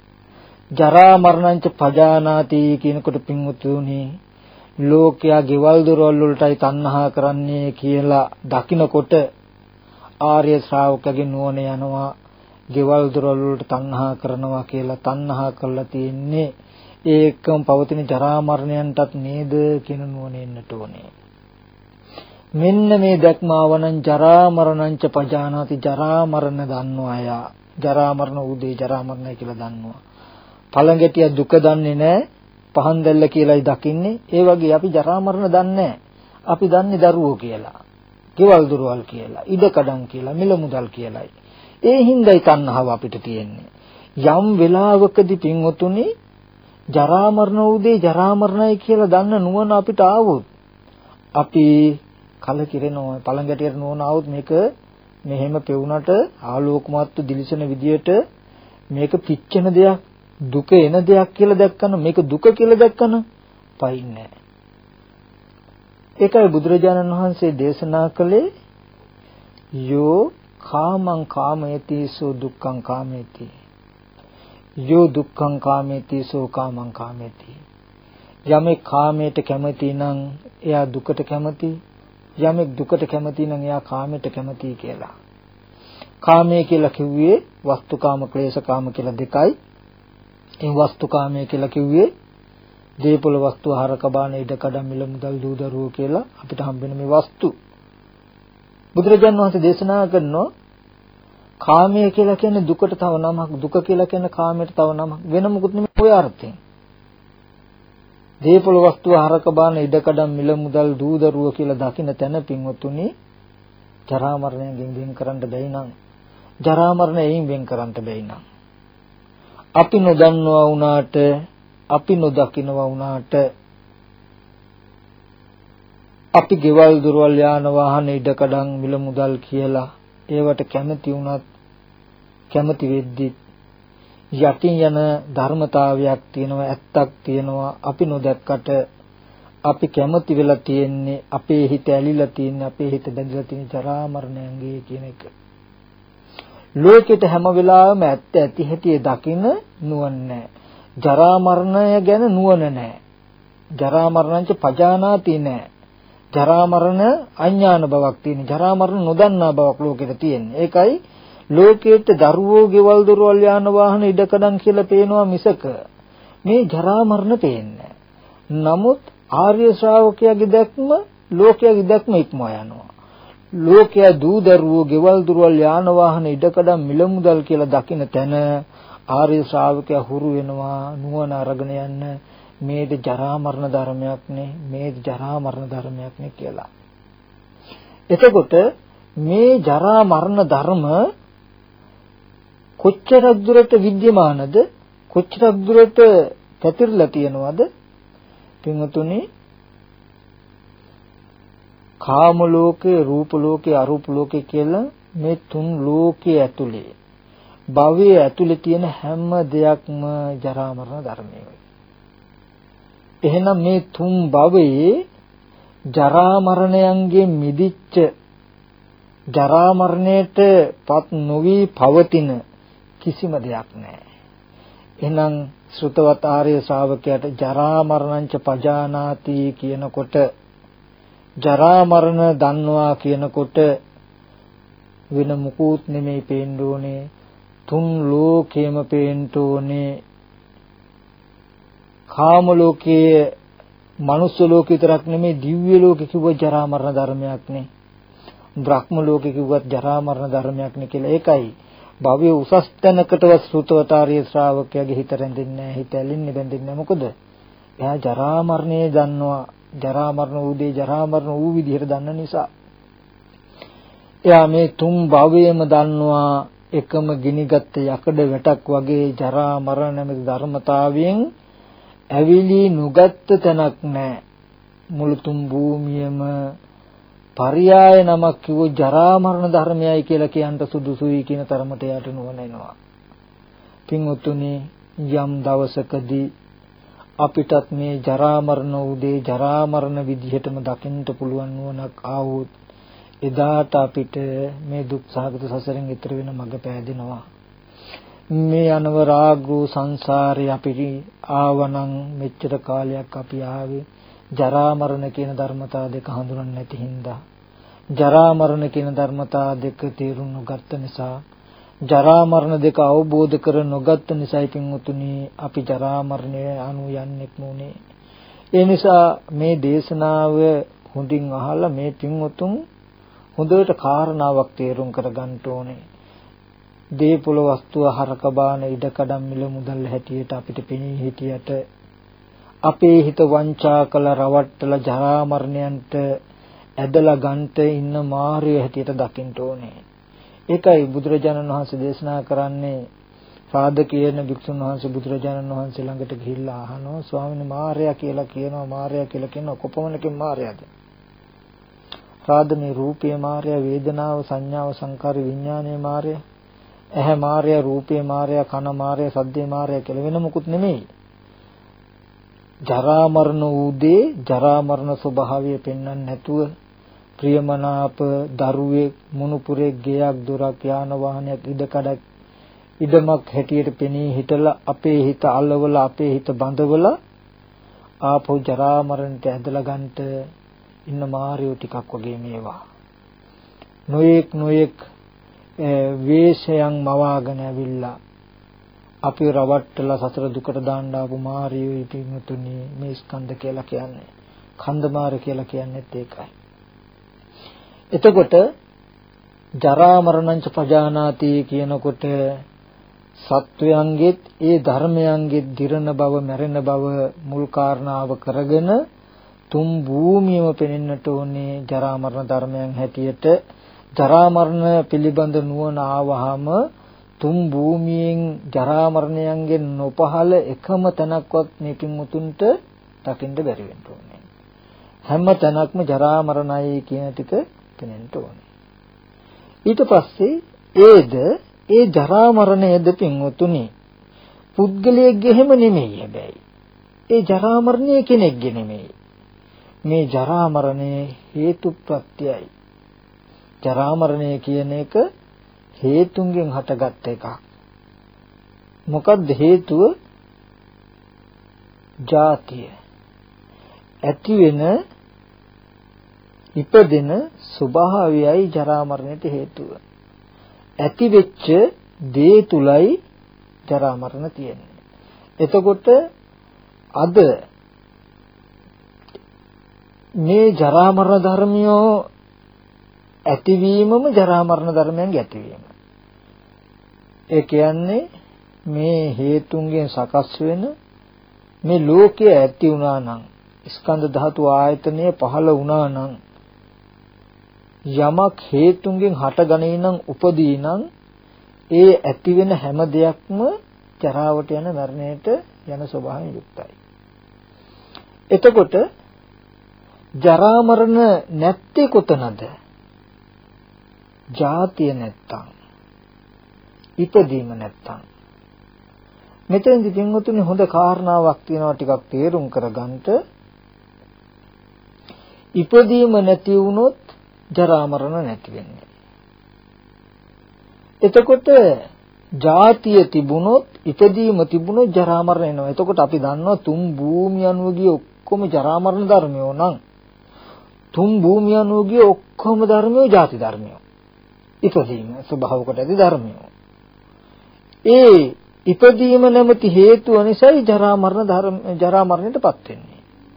ජරා මරණංච පජානාති කියනකොට පින්වතුනි, ලෝකයා ගෙවල් දොරවල් වලටයි තණ්හා කරන්නේ කියලා දකිනකොට ආර්ය ශ්‍රාවකගේ නුවණ යනවා ගෙවල් දොරවල් වලට තණ්හා කරනවා කියලා. තණ්හා කරලා තියෙන්නේ ඒකම පවතින ජරා මරණයන්ටත් නේද කියන නුවණ එන්නට ඕනේ. මෙන්න මේ දැක්ම ආවනම් ජරා මරණංච පජානාති, ජරා මරණ දන්නවා අය. ජරා මරණ උදේ ජරා මරණයි කියලා දන්නවා. පළඟටිය දුක දන්නේ නැහැ, පහන් දැල්ල කියලායි දකින්නේ. ඒ වගේ අපි ජරා මරණ දන්නේ නැහැ. අපි දන්නේ දරුවෝ කියලා, ගෙවල් දොරවල් කියලා, ඉඩකඩම් කියලා, මිල මුදල් කියලායි. ඒ හින්දායි තණ්හාව අපිට තියෙන්නේ. යම් වෙලාවකදී පින්වතුනි ජරා මරණ උදේ ජරා මරණයි කියලා දන්න නුවණ අපිට ආවොත් අපි කලකිරෙනවා. පළඟටියට නුවණ ආවොත් මේක මෙහෙම පෙවුනට ආලෝකමත්තු දිලිසෙන විදියට මේක පිච්චෙන දෙයක්, දුක එන දෙයක් කියලා දැක්කම, මේක දුක කියලා දැක්කම පයින්නේ නැහැ. ඒකයි බුදුරජාණන් වහන්සේ දේශනා කළේ යෝ කාමං කාමයති සෝ දුක්ඛං කාමයති, යෝ දුක්ඛං කාමයති සෝ කාමං කාමයති. යමෙක් කාමයට කැමති නම් එයා දුකට කැමති, යමෙක් දුකට කැමති නම් එයා කාමයට කැමති කියලා. කාමය කියලා කිව්වේ වස්තුකාම ක්ලේශකාම කියලා දෙකයි. ඒ වස්තුකාමය කියලා කිව්වේ දීපල වස්තු ආහාරක බාන ඉඩකඩම් මිල මුදල් දූ දරුවෝ කියලා අපිට හම්බෙන මේ වස්තු. බුදුරජාණන් වහන්සේ දේශනා කරනවා කාමය කියලා කියන්නේ දුකට තව නමක්, දුක කියලා කියන්නේ කාමයට තව නමක්. වෙන මොකුත් නෙමෙයි ඔය අර්ථයෙන්. දීපල වස්තු ආහාරක බාන ඉඩකඩම් මිල මුදල් දූ දරුවෝ කියලා දකින්න තැන පින්වතුනි ජරා මරණයෙන් වෙන් කරන්න බැයි නම්, ජරා මරණයෙන් වෙන් කරන්න බැයි නම්, අපි නොදන්නවා වුණාට, අපි නොදකින්නවා වුණාට, අපි ගෙවල් දොරවල් යාන වාහන ඉඩකඩම් මිල මුදල් කියලා ඒවට කැමති වුණත් කැමති වෙද්දි යටින් යන ධර්මතාවයක් තියෙනවා, ඇත්තක් තියෙනවා. අපි නොදැක්කට අපි කැමති වෙලා තියෙන්නේ, අපේ හිත ඇලිලා තියෙන්නේ, අපේ හිත බැඳලා තියෙන ජරා මරණයන්ගේ කියන එක. ලෝකෙට හැම වෙලාවෙම ඇත්ත ඇති හැටි දකින්න නුවණ නැහැ. ජරා මරණය ගැන නුවණ නැහැ. ජරා මරණංච පජානාති නැහැ. ජරා මරණ අඥාන බවක් තියෙන, ජරා මරණ නොදන්නා බවක් ලෝකෙට තියෙන්නේ. ඒකයි ලෝකෙට දරුවෝ ගෙවල් දොරවල් යාන වාහන ඉඩකඩම් කියලා පේනවා මිසක මේ ජරා මරණ පේන්නේ නැහැ. නමුත් ආර්ය ශ්‍රාවකයාගේ දැක්ම ලෝකයාගේ දැක්ම ඉක්මවා යනවා. ලෝකයා දූ දරුවෝ ගෙවල් දොරවල් යාන වාහන ඉඩකඩම් මිල මුදල් කියලා දකින තැන ආර්ය ශ්‍රාවකයා හුරු වෙනවා නුවණ අරගෙන යන්න, මේද ජරා මරණ ධර්මයක් නේ, මේද ජරා මරණ ධර්මයක් නේ කියලා. එතකොට මේ ජරා මරණ ධර්ම කොච්චරක් දුරට විද්‍යමානද, කොච්චරක් දුරට පැතිරලා තියෙනවද පින්වතුනි? කාම ලෝකේ, රූප ලෝකේ, අරූප ලෝකේ කියලා මේ තුන් ලෝකයේ ඇතුලේ, භවයේ ඇතුලේ තියෙන හැම දෙයක්ම ජරා මරණ ධර්මයයි. එහෙනම් මේ තුන් භවයේ ජරා මරණයන්ගෙන් මිදිච්ච, ජරා මරණයට පත් නොවි පවතින කිසිම දෙයක් නැහැ. එහෙනම් ශ්‍රුතවත් ආර්ය ශ්‍රාවකයාට ජරා මරණංච පජානාති කියනකොට ජරා මරණ දන්නවා කියනකොට වෙන මුකුත් නෙමෙයි පේන්න ඕනේ. තුන් ලෝකේම පේන්න ඕනේ. කාම ලෝකයේ මනුස්ස ලෝකේ විතරක් නෙමෙයි දිව්‍ය ලෝකේ කිව්ව ජරා මරණ ධර්මයක් නේ. බ්‍රහ්ම ලෝකේ කිව්වත් ජරා මරණ ධර්මයක් නේ කියලා. ඒකයි භවය උසස් තැනකටවත් ශ්‍රුතවතාරිය ශ්‍රාවකයාගේ හිත රැඳෙන්නේ නැහැ. හිත ඇලින්නේ බැඳෙන්නේ නැහැ. මොකද එයා ජරා මරණය දන්නවා. ජරා මරණ උදේ ජරා මරණ ඌ විදිහට දන්න නිසා. එයා මේ තුන් භවයේම දන්නවා. එකම ගිනිගත් යකඩ වැටක් වගේ ජරා මරණ නැමැති ධර්මතාවයෙන් ඇවිලි නුගත් තැනක් නැහැ. මුළු තුන් භූමියම පරියාය නමක් කිව්ව ජරා මරණ ධර්මයයි කියලා කියන්න සුදුසුයි කියන තරමට යට නුවණ එනවා. පින්වතුනි යම් දවසකදී අපිටත් මේ ජරා මරණ උදේ ජරා මරණ විදිහටම දකින්න පුළුවන් නුවණක් ආවොත් එදාට අපිට මේ දුක් සහගත සසරෙන් ඈතර වෙන මඟ පෑදෙනවා. මේ අනවරාග්‍රෝ සංසාරේ අපිට ආවනම් මෙච්චර කාලයක් අපි ආවේ ජරා මරණ කියන ධර්මතා දෙක හඳුනන්නේ නැති හින්දා ජරා මරණ කියන ධර්මතා දෙක තේරුම් නොගත්ත නිසා ජරා මරණ දෙක අවබෝධ කර නොගත්ත නිසායි පින්වතුනි අපි ජරා මරණය අනු යන්නෙක් නුනේ. ඒ නිසා මේ දේශනාව හොඳින් අහලා මේ පින්වතුන් හොඳට කාරණාවක් තේරුම් කරගන්න ඕනේ. දීපොළ වස්තුව හරක බාන ඉඩකඩම් මිල මුදල් හැටියට අපිට පෙනී හිටියට අපේ හිත වංචා කළ රවට්ටල ජරා මරණයන්ට ඇදලා ගන්ට ඉන්න මාර්ය හැටියට දකින්න ඕනේ. ඒකයි බුදුරජාණන් වහන්සේ දේශනා කරන්නේ සාද කියන භික්ෂුන් වහන්සේ බුදුරජාණන් වහන්සේ ළඟට ගිහිල්ලා අහනවා ස්වාමීනි මාර්යා කියලා කියනවා කොපමණකින් මාර්යාද? සාද මේ රූපේ මාර්යා, වේදනාව, සංඥාව, සංකාර, විඥානයේ මාර්යා, ඇහැ මාර්යා, රූපේ මාර්යා, කන මාර්යා, සද්දේ මාර්යා කියලා වෙන මොකුත් නෙමෙයි. ජරා මරණ උදේ ජරා මරණ ස්වභාවය පෙන්වන්න නැතුව ප්‍රියමනාප දරුවෙක් මුණුපුරේ ගෙයක් දොරක් යාන වාහනයක් ඉඩකඩක් ඉඩමක් හැටියට පෙනී හිටලා අපේ හිත අල්ලවලා අපේ හිත බඳවලා ආපහු ජරා මරණයට ඇදලා ගන්නට ඉන්න මාරියෝ ටිකක් වගේ මේවා නොයෙක් වේශයන් මවාගෙන ඇවිල්ලා අපි රවට්ටලා සතර දුකට දාන්න ආපු මාරියෝ ඉතිමුතුනි මේ ස්කන්ධ කියලා කියන්නේ කන්ද මාර කියලා කියන්නේත් ඒකයි. එතකොට ජරා මරණංච පජානාති කියනකොට සත්වයන්ගෙත් ඒ ධර්මයන්ගෙත් දිරණ බව මැරෙන බව මුල් කාරණාව කරගෙන තුන් භූමියම පෙනෙන්නට ඕනේ ජරා මරණ ධර්මයන් හැටියට. ජරා මරණ පිළිබඳ නුවණ ආවහම තුන් භූමියෙන් ජරා මරණයන්ගෙන් නොපහළ එකම තැනක්වත් මේ පින්මුතුන්ට දකින්න බැරි වෙන්න ඕනේ. හැම තැනක්ම ජරා මරණයි කියන ටික පෙනෙන්න ඕනේ. ඊට පස්සේ ඒ ජරා මරණයද පින්වතුනි පුද්ගලයෙක්ගේ හැම නෙමෙයි හැබැයි. ඒ ජරා මරණය කෙනෙක්ගේ නෙමෙයි. මේ ජරා මරණය හේතු ප්‍රත්‍යයයි. ජරා මරණය කියන එක හේතුන්ගෙන් හටගත් එකක්. මොකක්ද හේතුව? ජාතිය. ඇති වෙන ඉපදෙන ස්වභාවයයි ජරා මරණයට හේතුව. ඇති වෙච්ච දේ තුලයි ජරා මරණ තියෙන්නේ. එතකොට අද මේ ජරා මරණ ධර්මියෝ ඇතිවීමම ජරා මරණ ධර්මයන්ගේ ඇතිවීම. ඒ කියන්නේ මේ හේතුන්ගෙන් සකස් වෙන මේ ලෝකය ඇති වුණා නම් ස්කන්ධ ධාතු ආයතනය පහළ වුණා නම් යමක් හේතුන්ගෙන් හටගනී නම් උපදී නම් ඒ ඇති වෙන හැම දෙයක්ම ජරාවට යන මරණයට යන ස්වභාවයෙන් යුක්තයි. එතකොට ජරා මරණ නැත්තේ කොතනද? ජාතිය නැත්තම් ඉපදීම නැත්තම්. මෙතෙන්දි පින්වතුනි හොඳ කාරණාවක් තියෙනවා ටිකක් තේරුම් කරගන්නට. ඉපදීම නැති වුණොත් ජරා මරණ නැති වෙන්නේ. එතකොට ජාතිය තිබුණොත් ඉපදීම තිබුණොත් ජරා මරණ එනවා. එතකොට අපි දන්නවා තුන් භූමිය අනුව ගිය ඔක්කොම ජරා මරණ ධර්මයෝ නම් තුන් භූමිය අනුව ගිය ඔක්කොම ධර්මයෝ ජාති ධර්මයෝ. ඉපදීම ස්වභාව කොට ඇති ධර්මයෝ. ඒ ඉපදීම නැමැති හේතුව නිසායි ජරා මරණයටපත් වෙන්නේ.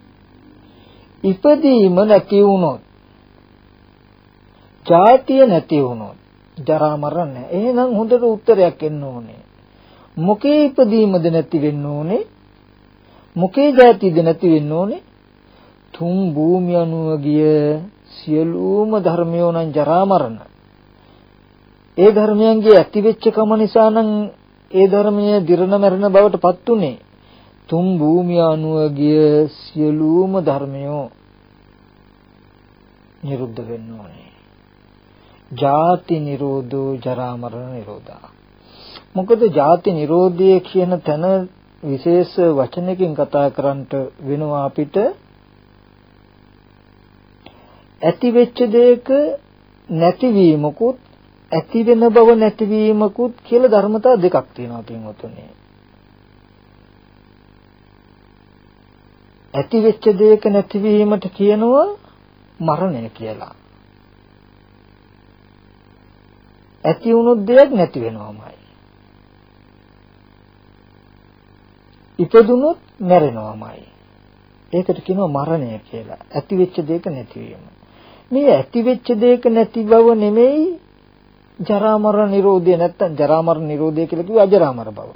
ඉපදීම නැති වුණොත් ජාතිය නැති වුණොත් ජරා මරණ නැහැ. එහෙනම් හොඳට උත්තරයක් එන්න ඕනේ. මොකේ ඉපදීමද නැති වෙන්න ඕනේ? මොකේ ජාතියද නැති වෙන්න ඕනේ? තුන් භූමිය අනුව ගිය සියලුම ධර්මයෝ නම් ජරා මරණ. ඒ ධර්මයන්ගේ ඇතිවෙච්ච කම නිසා නම් ඒ ධර්මය දිරණ මරණ බවට පත් උනේ. තුන් භූමිය අනුව ගිය සියලුම ධර්මයෝ නිරුද්ධ වෙන්න ඕනේ. ජාති නිරෝධෝ ජරා මරණ නිරෝධා. මොකද ජාති නිරෝධය කියන තැන විශේෂ වචනකින් කතා කරන්නට වෙනවා අපිට. ඇති වෙච්ච දෙයක නැතිවීමකුත් ඇති වෙන බව නැතිවීමකුත් කියලා ධර්මතා දෙකක් තියෙනවා පින්වතුනි. ඇති වෙච්ච දෙයක නැතිවීමට කියනවා මරණය කියලා. ඇති වුණොත් දෙයක් නැති වෙනවමයි. ඉපදුනොත් මැරෙනවමයි. ඒකට කියනවා මරණය කියලා. ඇති වෙච්ච දෙයක නැතිවීම. මේ ඇති වෙච්ච දෙයක නැති බව නෙමෙයි ජරා මරණ නිරෝධය. නැත්තම් ජරා මරණ නිරෝධය කියලා කිව්ව අජරාමර බව.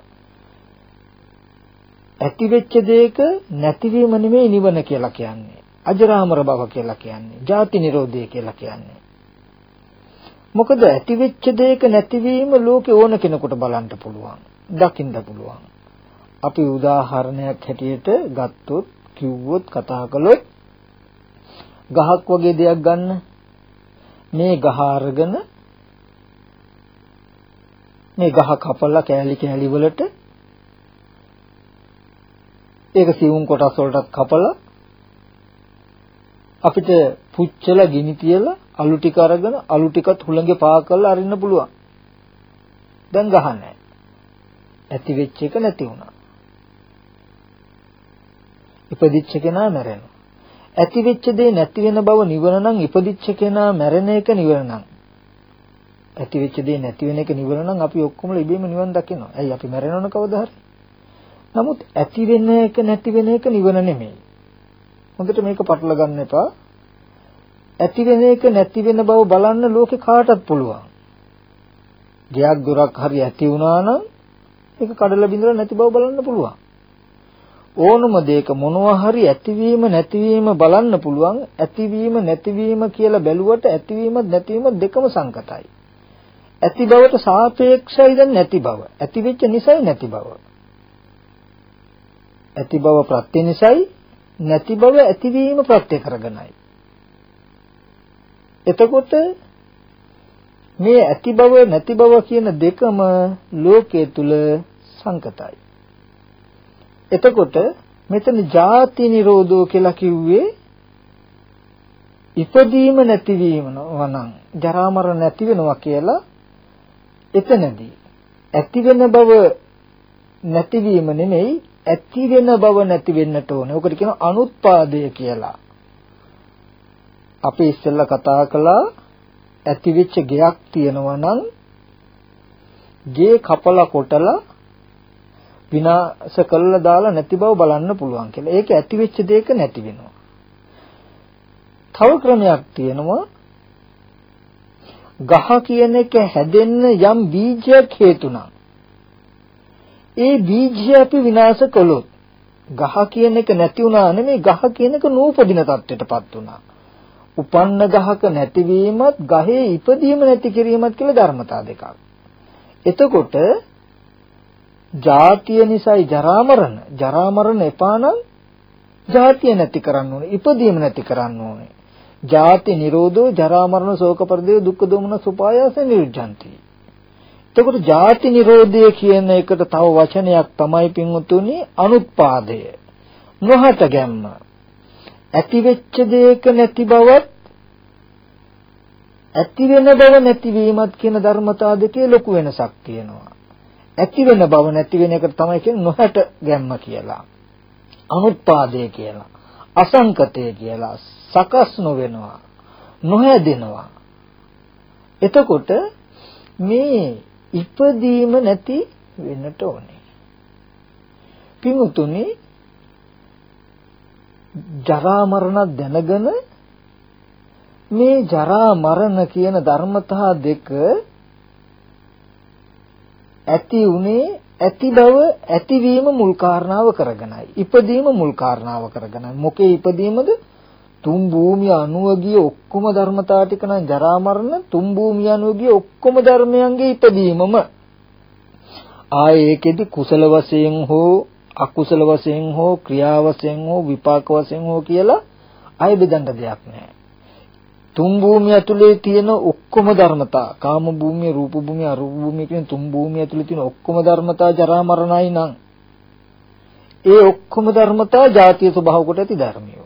ඇති වෙච්ච දෙයක නැතිවීම නෙමෙයි නිවන කියලා කියන්නේ. අජරාමර බව කියලා කියන්නේ. ජාති නිරෝධය කියලා කියන්නේ. මොකද ඇති වෙච්ච දෙයක නැතිවීම ලෝකේ ඕන කෙනෙකුට බලන්න පුළුවන්. දකින්න පුළුවන්. අපි උදාහරණයක් හැටියට ගත්තොත් කිව්වොත් කතා කළොත් ගහක් වගේ දෙයක් ගන්න. මේ ගහ අරගෙන මේ ගහ කපලා කෑලි කෑලි වලට ඒක සිවුම් කොටස් වලටත් කපලා අපිට පුච්චලා ගිනි තියලා අලු ටික අරගෙන අලු ටිකත් හුළඟේ පා කරලා අරින්න පුළුවන්. දැන් ගහ නැහැ. ඇති වෙච්ච එක නැති වුණා. ඉපදිච්ච කෙනා මැරෙනවා. ඇති වෙච්ච දේ නැති වෙන බව නිවන නම් ඉපදිච්ච කෙනා මැරෙන එක නිවන නම්. ඇති වෙච්ච දේ නැති වෙන එක නිවන නම් අපි ඔක්කොම ඉබේම නිවන් දකිනවා. ඇයි අපි මැරෙනවන කවදා හරි? නමුත් ඇති වෙන එක නැති වෙන එක නිවන නෙමෙයි. හොඳට මේක පටල ගන්න එපා. ඇති වෙන එක නැති වෙන බව බලන්න ලෝකේ කාටත් පුළුවන්. ගයක් දොරක් හරි ඇති වුණා නම් ඒක කඩලා බිඳලා නැති බව බලන්න පුළුවන්. ඕනම දෙයක මොනවා හරි ඇතිවීම නැතිවීම බලන්න පුළුවන්. ඇතිවීම නැතිවීම කියලා බැලුවට ඇතිවීමත් නැතිවීමත් දෙකම සංකතයි. ඇති බවට සාපේක්ෂයි දැන් නැති බව. ඇති වෙච්ච නිසයි නැති බව. ඇති බව ප්‍රත්‍ය නිසයි නැති බව ඇතිවීම ප්‍රත්‍ය කරගෙනයි. එතකොට මේ ඇති බව නැති බව කියන දෙකම ලෝකයේ තුල සංකතයි. එතකොට මෙතන ජාති නිරෝධෝ කියලා කිව්වේ ඉපදීම නැතිවීම වනම් ජරා මරණ නැති වෙනවා කියලා. එතනදී ඇති වෙන බව නැතිවීම නෙමෙයි ඇති වෙන බව නැති වෙන්නට ඕනේ. ඔකට කියනවා අනුත්පාදය කියලා. අපි ඉස්සෙල්ලා කතා කළා ඇති වෙච්ච ගයක් තියෙනවා නම් ගේ කපලා කොටලා විනාශ කළා දාලා නැති බව බලන්න පුළුවන් කියලා. ඒක ඇති වෙච්ච දෙයක නැති වෙනවා. තව ක්‍රමයක් තියෙනවා ගහ කියන එක හැදෙන්න යම් බීජයක් හේතු නම් ඒ බීජය අපි විනාශ කළොත් ගහ කියන එක නැති වුණා නෙමෙයි ගහ කියන එක නූපදින තත්ත්වයටපත් වුණා. උපන්න ගහක නැතිවීමත් ගහේ ඉපදීම නැති කිරීමත් කියලා ධර්මතා දෙකක්. එතකොට ජාතිය නිසායි ජරා මරණ එපා නම් ජාතිය නැති කරන්න ඕනේ. ඉපදීම නැති කරන්න ඕනේ. ජාති නිරෝධෝ ජරා මරණ ශෝක පරිදේ දුක්ඛ දෝමන සුපායාස නිරුද්ධಂತಿ. එතකොට ජාති නිරෝධය කියන එකට තව වචනයක් තමයි පින්වතුනි අනුත්පාදය. නොහට ගැම්ම. ඇති වෙච්ච දෙයක නැති බවත් ඇති වෙන බව නැතිවීමත් කියන ධර්මතා දෙකේ ලොකු වෙනසක් තියෙනවා. ඇති වෙන බව නැති වෙන එකට තමයි කියන්නේ නොහැට ගැම්ම කියලා. අනුත්පාදය කියලා. අසංකතය කියලා. සකස් නොවෙනවා. නොහැදෙනවා. එතකොට මේ ඉපදීම නැති වෙන්නට ඕනේ. පිමුතුනි ජරා මරණ දැනගෙන මේ ජරා මරණ කියන ධර්මතා දෙක ඇති උනේ ඇති බව ඇතිවීම මුල් කාරණාව කරගෙනයි. ඉපදීම මුල් කාරණාව කරගෙනයි. මොකේ ඉපදීමද? තුන් භූමිය අනුව ගිය ඔක්කොම ධර්මතා ටික නම් ජරා මරණ තුන් භූමිය අනුව ගිය ඔක්කොම ධර්මයන්ගේ ඉපදීමම. ආයේ ඒකෙදි කුසල වශයෙන් හෝ අකුසල වශයෙන් හෝ ක්‍රියා වශයෙන් හෝ විපාක වශයෙන් හෝ කියලා ආයෙ බෙදන්න දෙයක් නැහැ. තුන් භූමිය ඇතුලේ තියෙන ඔක්කොම ධර්මතා කාම භූමිය, රූප භූමිය, අරූප භූමිය කියන තුන් භූමිය ඇතුලේ තියෙන ඔක්කොම ධර්මතා ජරා මරණයි නම් ඒ ඔක්කොම ධර්මතා ජාතිය ස්වභාව කොට ඇති ධර්මියෝ.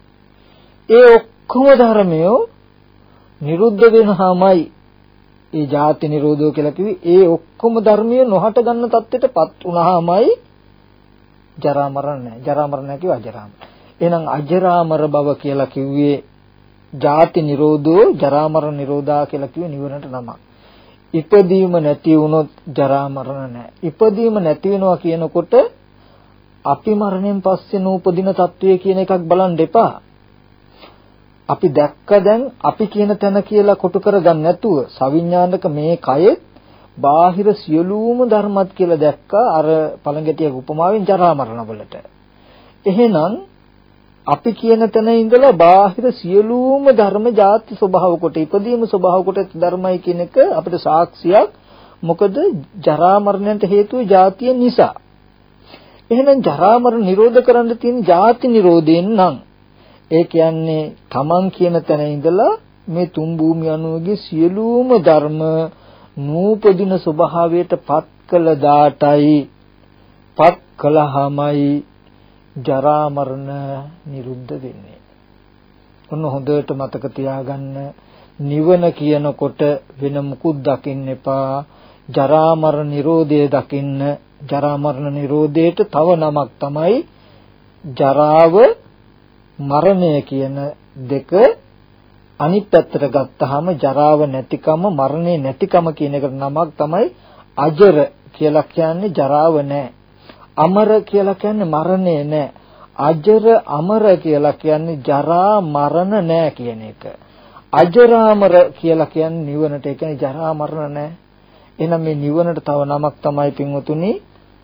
ඒ ඔක්කොම ධර්මයෝ නිරුද්ධ වෙනවාමයි. ඒ ජාති නිරෝධය කියලා කිව්වේ ඒ ඔක්කොම ධර්මියෝ නොහට ගන්න තත්ත්වයටපත් වුණාමයි ජරා මරණ නැහැ. ජරා මරණ නැහැ කිව්ව අජරාමර. එහෙනම් අජරාමර බව කියලා කිව්වේ ජාති නිරෝධෝ ජරා මරණ නිරෝධා කියලා කිව්වේ නිවනට නමක්. ඉපදීම නැති වුණොත් ජරා මරණ නැහැ. ඉපදීම නැති වෙනවා කියනකොට අපි මරණයෙන් පස්සේ නූපදින තත්වයේ කියන එකක් බලන් දෙපා. අපි දැක්ක දැන් අපි කියන තැන කියලා කොටු කරගන්න නැතුව සවිඥානික මේ කයෙත් බාහිර සියලුම ධර්මත් කියලා දැක්කා අර පළඟැටියක උපමාවෙන් ජරා මරණ වලට. එහෙනම් අපි කියන තැන ඉඳලා බාහිර සියලුම ධර්ම ಜಾති ස්වභාව කොට ඉදීම ස්වභාව කොට ධර්මයි කියන එක අපිට සාක්ෂියක්. මොකද ජරා මරණයට හේතුව ಜಾතිය නිසා. එහෙනම් ජරා මරණ නිරෝධ කරන්න තියෙන ಜಾති නිරෝධයෙන් නම් ඒ කියන්නේ තමන් කියන තැන ඉඳලා මේ තුන් භූමිය අනුවගේ සියලුම ධර්ම නූපදින ස්වභාවයට පත් කළ දාටයි පත් කළාමයි ජරා මරණ නිරුද්ධ වෙන්නේ. ඔන්න හොඳට මතක තියාගන්න නිවන කියනකොට වෙන මුකුත් දකින්න එපා. ජරා මරණ නිරෝධය දකින්න. ජරා මරණ නිරෝධයට තව නමක් තමයි ජරාව මරණය කියන දෙක අනිත් පැත්තට ගත්තාම ජරාව නැතිකම මරණය නැතිකම කියන එකට නමක් තමයි අජර කියලා කියන්නේ ජරාව නැහැ. අමර කියලා කියන්නේ මරණය නැහැ. අජර අමර කියලා කියන්නේ ජරා මරණ නැහැ කියන එක. අජරාමර කියලා කියන්නේ නිවනට. ඒ කියන්නේ ජරා මරණ නැහැ. එහෙනම් මේ නිවනට තව නමක් තමයි පින්වතුනි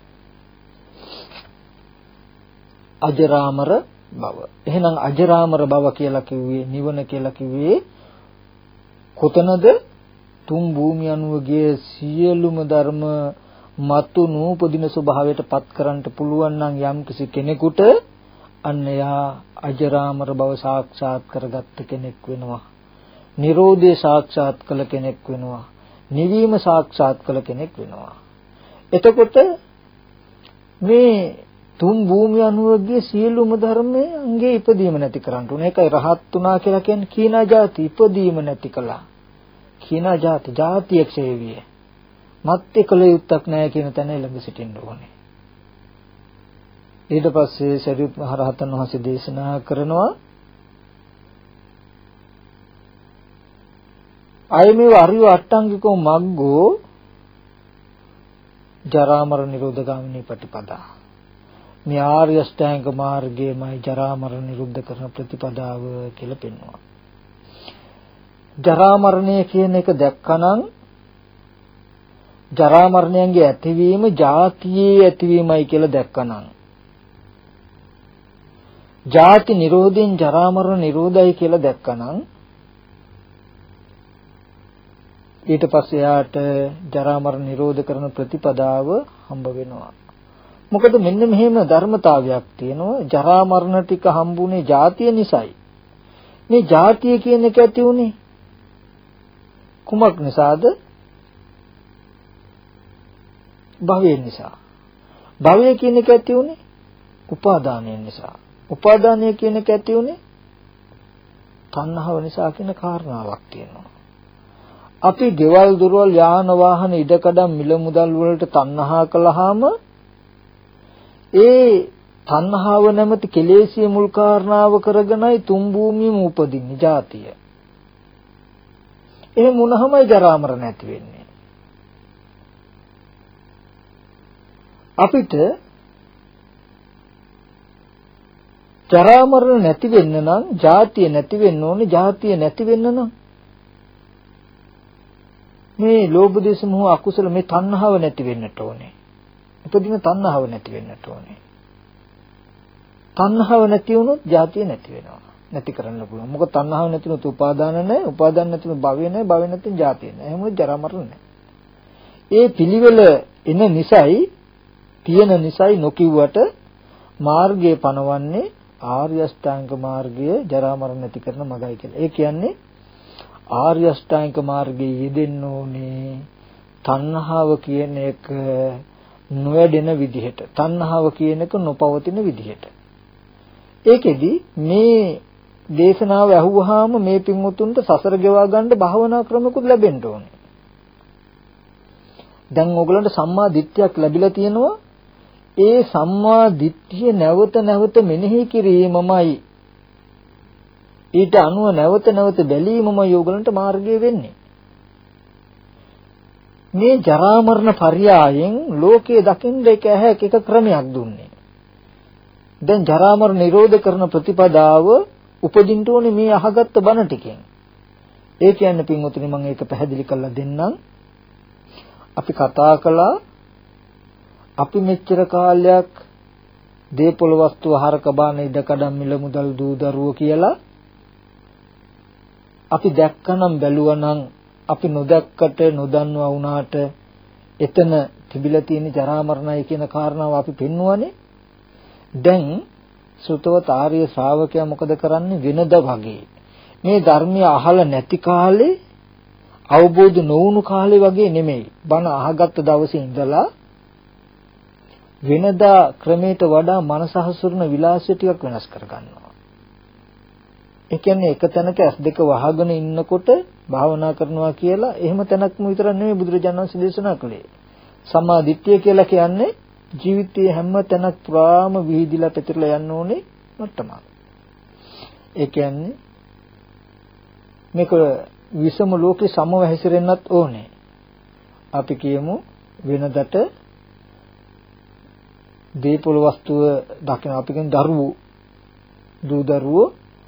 අජරාමර බව. එහෙනම් අජරාමර බව කියලා කිව්වේ නිවන කියලා කිව්වේ කොතනද? තුන් භූමිය අනුවගේ සියලුම ධර්ම මතු නූපදින ස්වභාවයට පත් කරන්න පුළුවන් නම් යම්කිසි කෙනෙකුට අන්න යා අජරාමර බව සාක්ෂාත් කරගත්ත කෙනෙක් වෙනවා. නිරෝධය සාක්ෂාත් කළ කෙනෙක් වෙනවා. නිවීම සාක්ෂාත් කළ කෙනෙක් වෙනවා. එතකොට මේ තුන් භූමිය අනුවගේ සියලුම ධර්මයේ අංගේ ඉපදීම නැති කරන්න ඕනේ. ඒකයි රහත් වුණා කියලා කියන්නේ කීනා જાති ඉපදීම නැති කළා. කීනා જાති જાතිය ක්ෂේවිය. මත්තේ කල යුත්තක් නැහැ කියන තැන ළඟ සිටින්න ඕනේ. ඊට පස්සේ සරියුත් මහ රහතන් වහන්සේ දේශනා කරනවා අයමෙව අරිය අට්ටංගිකෝ මග්ගෝ ජරා මරණ නිරෝධ ගාමිනී ප්‍රතිපදා. මේ ආර්ය අෂ්ටාංග මාර්ගයමයි ජරා මරණ නිරුද්ධ කරන ප්‍රතිපදාව කියලා පෙන්වනවා. ජරා මරණය කියන එක දැක්කනම් ජරා මරණයන්ගේ ඇතිවීම ජාතියේ ඇතිවීමයි කියලා දැක්කනම් ජාති නිරෝධයෙන් ජරා මරණ නිරෝධයි කියලා දැක්කනම් ඊට පස්සේ යාට ජරා මරණ නිරෝධ කරන ප්‍රතිපදාව හම්බ වෙනවා. මොකද මෙන්න මෙහෙම ධර්මතාවයක් තියෙනවා. ජරා මරණ ටික හම්බුනේ ජාතිය නිසායි. මේ ජාතිය කියන එක ඇති උනේ කුමක් නිසාද? භවය නිසා. භවය කියන එක ඇති උනේ උපාදානය නිසා. උපාදානය කියන එක ඇති උනේ තණ්හාව නිසා කියන කාරණාවක් තියෙනවා. අපි ගෙවල් දොරවල් යාන වාහන ඉඩකඩම් මිල මුදල් වලට තණ්හා කළාම ඒ තණ්හාව නැමැති කෙලෙසිය මුල් කාරණාව කරගෙනයි තුන් භූමියම උපදින්නේ ජාතිය. එහෙම වුණාමයි ජරා මරණ නැති වෙන්නේ. අපිට ජරා මරණ නැති වෙන්න නම් ජාතිය නැති වෙන්න ඕනේ. ජාතිය නැති වෙන්න නම් මේ ලෝභ දේශ මොහ අකුසල මේ තණ්හාව නැති වෙන්නට ඕනේ. උපදින තණ්හාව නැති වෙන්නට ඕනේ. තණ්හාව නැති වුණොත් ජාතිය නැති වෙනවා. නැති කරන්න පුළුවන්. මොකද තණ්හාව නැති වුණොත් උපාදාන නැහැ. උපාදාන නැති වුණොත් භවය නැහැ. භවය නැතිනම් ජාතිය නැහැ. එහෙම ජරා මරණ නැහැ. ඒ පිළිවෙල එන නිසයි තියෙන නිසයි නොකියුවට මාර්ගය පනවන්නේ ආර්ය අෂ්ටාංග මාර්ගය ජරා මරණ නැති කරන මගයි කියලා. ඒ කියන්නේ ආර්ය අෂ්ටාංග මාර්ගයේ යෙදෙන්න ඕනේ තණ්හාව කියන එක නොවැඩෙන විදිහට. තණ්හාව කියන එක නොපවතින විදිහට. ඒකෙදි මේ දේශනාව අහුවාම මේ පින්වුතුන්ට සසර ගෙවා ගන්න භාවනා ක්‍රමකුත් ලැබෙන්න ඕනේ. දැන් ඕගලන්ට සම්මා දිට්ඨියක් ලැබිලා තියෙනවා. ඒ සම්මා දිට්ඨිය නැවත නැවත මෙනෙහි කිරීමමයි ඊට අනුව නැවත නැවත බැලීමමයි ඕගලන්ට මාර්ගය වෙන්නේ. මේ ජරා මරණ පර්යායෙන් ලෝකයේ දකින්න එක එක ක්‍රමයක් දුන්නේ. දැන් ජරා මරණ නිරෝධ කරන ප්‍රතිපදාව උපදින්න ඕනේ මේ අහගත්ත බණ ටිකෙන්. ඒ කියන්නේ පින්වතුනි මම ඒක පැහැදිලි කරලා දෙන්නම්. අපි කතා කළා අපි මෙච්චර කාලයක් දේපොළ වස්තු ආහාර කබාන ඉඩකඩම් මිල මුදල් දූ දරුවෝ කියලා අපි දැක්කනම් බැලුවනම් අපි නොදැක්කට නොදන්නවා වුණාට එතන තිබිලා තියෙන ජරා මරණයි කියන කාරණාව අපි පෙන්වුවානේ. දැන් සුතවත ආර්ය ශ්‍රාවකයා මොකද කරන්නේ වෙනද වගේ මේ ධර්මය අහලා නැති කාලේ අවබෝධ නොවුණු කාලේ වගේ නෙමෙයි. බණ අහගත්ත දවසේ ඉඳලා වෙනදා ක්‍රමයට වඩා මනස හසුරන විලාසය ටිකක් වෙනස් කරගන්නවා. ඒ කියන්නේ එක තැනක S2 වහගෙන ඉන්නකොට භාවනා කරනවා කියලා එහෙම තැනක්ම විතර නෙමෙයි බුදුරජාණන් වහන්සේ දේශනා කළේ. සම්මා දිට්ඨිය කියලා කියන්නේ ජීවිතයේ හැම තැනක් පුරාම විහිදිලා පැතිරලා යන්න ඕනේ මට්ටමක්. ඒ කියන්නේ මේක විසම ලෝකේ සමව හැසිරෙන්නත් ඕනේ. අපි කියමු වෙනදට දීපොළ වස්තුව දකින අපි කියන දරුවෝ දූ දරුවෝ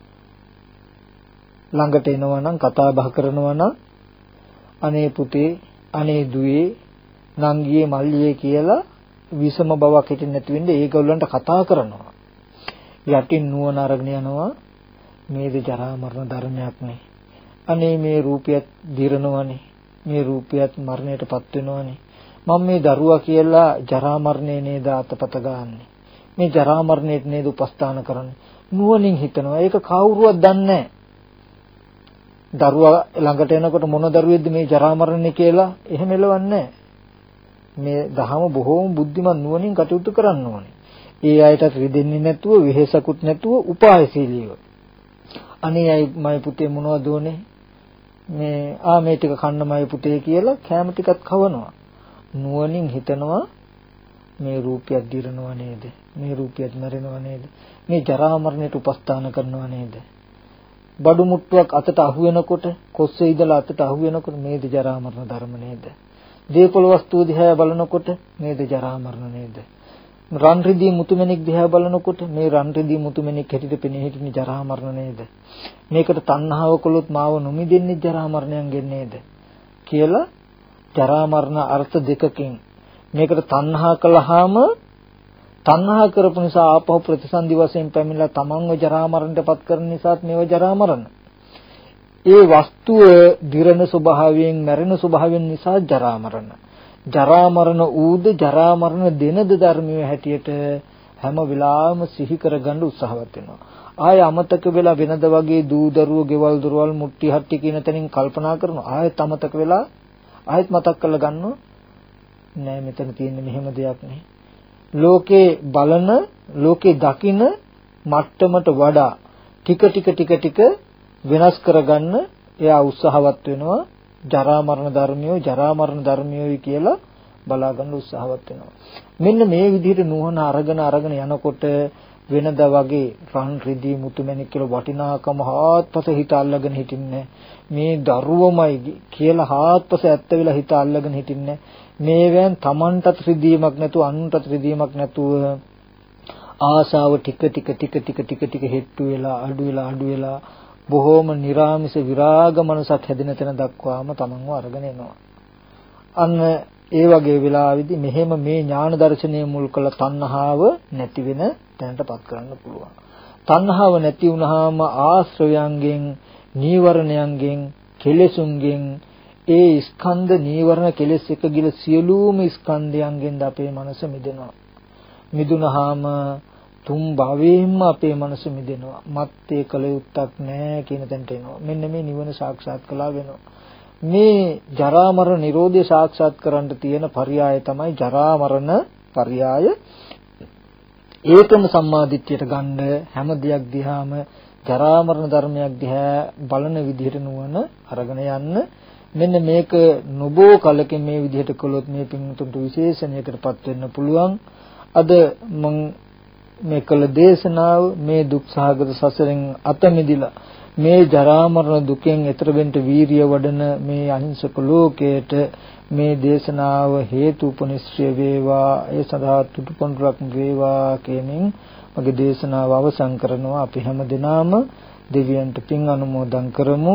ළඟට එනවා නම් කතා බහ කරනවා නම් අනේ පුතේ අනේ දුවේ නංගියේ මල්ලියේ කියලා විසම බවක් හිටින් නැති වෙන්නේ ඒගොල්ලන්ට කතා කරනවා. යටින් නුවණ අරගෙන යනවා මේද ජරා මරණ ධර්මයක් නේ. අනේ මේ රූපයත් දිරනවනේ. මේ රූපයත් මරණයටපත් වෙනවනේ. මම මේ දරුවා කියලා ජරා මරණය නේද අතපත ගන්නනේ. මේ ජරා මරණයට නේද උපස්ථාන කරන්නේ. නුවණින් හිතනවා. ඒක කවුරුවත් දන්නේ නැහැ. දරුවා ළඟට එනකොට මොන දරුවෙක්ද මේ ජරා මරණය කියලා එහෙම එලවන්නේ මේ දහම බොහෝම බුද්ධිමත් නුවණින් කටයුතු කරන්න ඕනේ. ඒ අයටත් රිදෙන්නේ නැතුව වෙහෙසකුත් නැතුව උපායශීලීව. අනේ අය මයි පුතේ මොනවද ඕනේ? මේ ටික කන්න මයි පුතේ කියලා කැම ටිකක් කවනවා. නුවණින් හිතනවා මේ රූපයක් දිරනවා නේද? මේ රූපයක් මැරෙනවා නේද? මේ ජරා මරණයට උපස්ථාන කරනවා නේද? බඩු මුට්ටුවක් අතට අහු වෙනකොට කොස්සේ ඉඳලා අතට අහු වෙනකොට මේද ජරා මරණ ධර්ම නේද? දීපොළ වස්තු දිහා බලනකොට මේද ජරා මරණ නේද? රන් රිදී මුතුමැණික් දිහා බලනකොට මේ රන් රිදී මුතුමැණික් හැටියට පෙනී හිටින ජරා මරණ නේද? මේකට තණ්හාව කළොත් මාව නොමිදෙන්නේ ජරා මරණයෙන් නේද? කියලා ජරා මරණ අර්ථ දෙකකින් මේකට තණ්හා කළාම තණ්හා කරපු නිසා ආපහු ප්‍රතිසන්දි වශයෙන් පැමිණලා තමන්ව ජරා මරණයටපත් කරන නිසාත් මේව ජරා මරණ. ඒ වස්තුව දිරන ස්වභාවයෙන් මැරෙන ස්වභාවයෙන් නිසා ජරා මරණ. ජරා මරණ ඌද ජරා මරණ දෙනද ධර්මයේ හැටියට හැම වෙලාවෙම සිහි කරගන්න උත්සාහවත් වෙනවා. ආය අමතක වෙලා වෙනද වගේ දූ දරුවෝ ගෙවල් දොරවල් මුට්ටි හට්ටි කියන තැනින් කල්පනා කරනවා. ආයෙත් අමතක වෙලා ආයෙත් මතක් කරලා ගන්නවා. නෑ මෙතන තියෙන්නේ මෙහෙම දෙයක් නේ. ලෝකේ බලන ලෝකේ දකින මට්ටමට වඩා ටික ටික වෙනස් කරගන්න එයා උත්සාහවත් වෙනවා. ජරා මරණ ධර්මියෝයි කියලා බලා ගන්න උත්සාහවත් වෙනවා. මෙන්න මේ විදිහට නුවණ අරගෙන යනකොට වෙනදා වගේ රන් රිදී මුතුමැණික් කියලා වටිනාකම හාත්පස හිත අල්ලගෙන හිටින්නේ මේ දරුවමයි කියලා හාත්පස ඇත්ත වෙලා හිත අල්ලගෙන හිටින්නේ මේවෙන් Tamanටත් රිදීමක් නැතුව අනුන්ටත් රිදීමක් නැතුව ආසාව ටික හෙට්ටු වෙලා අඩු වෙලා බොහෝම නිරාමිස විරාග මනසක් හැදෙන තැන දක්වාම Tamanව අරගෙන එනවා. අන්න ඒ වගේ වෙලාවෙදි මෙහෙම මේ ඥාන දර්ශනය මුල් කළ තණ්හාව නැති වෙන තැනටපත් කරන්න පුළුවන්. තණ්හාව නැති වුනහම ආශ්‍රවයන්ගෙන්, නීවරණයන්ගෙන්, කෙලෙසුන්ගෙන් ඒ ස්කන්ධ නීවරණ කෙලෙස් එක ගිල සියලුම ස්කන්ධයන්ගෙන් අපේ මනස මිදෙනවා. මිදුනහම තුන් භවයෙන්ම අපේ මනස මිදෙනවා. මත්තේ කල යුත්තක් නැහැ කියන තැනට එනවා. මෙන්න මේ නිවන සාක්ෂාත් කළා වෙනවා. මේ ජරා මරණ නිරෝධය සාක්ෂාත් කරන්න තියෙන පర్యాయ තමයි ජරා මරණ පర్యాయ. ඒකම සම්මාදිට්ඨියට ගන්න හැම දෙයක් දිහාම ජරා මරණ ධර්මයක් දිහා බලන විදිහට නුවණ අරගෙන යන්න. මෙන්න මේක නොබෝ කලකින් මේ විදිහට කළොත් මේ පින්තුන්ට විශේෂණයකටපත් වෙන්න පුළුවන්. අද මම මේ කළ දේශනාව මේ දුක් සහගත සසරෙන් අත මිදිලා මේ ජරා මරණ දුකෙන් එතර වෙන්න වීරිය වඩන මේ අහිංසක ලෝකයට මේ දේශනාව හේතු උපනිශ්‍රය වේවා. ඒ සඳහා තුටුපොඬුරක් වේවා කියමින් මගේ දේශනාව අවසන් කරනවා. අපි හැම දිනම දෙවියන්ට පින් අනුමෝදන් කරමු.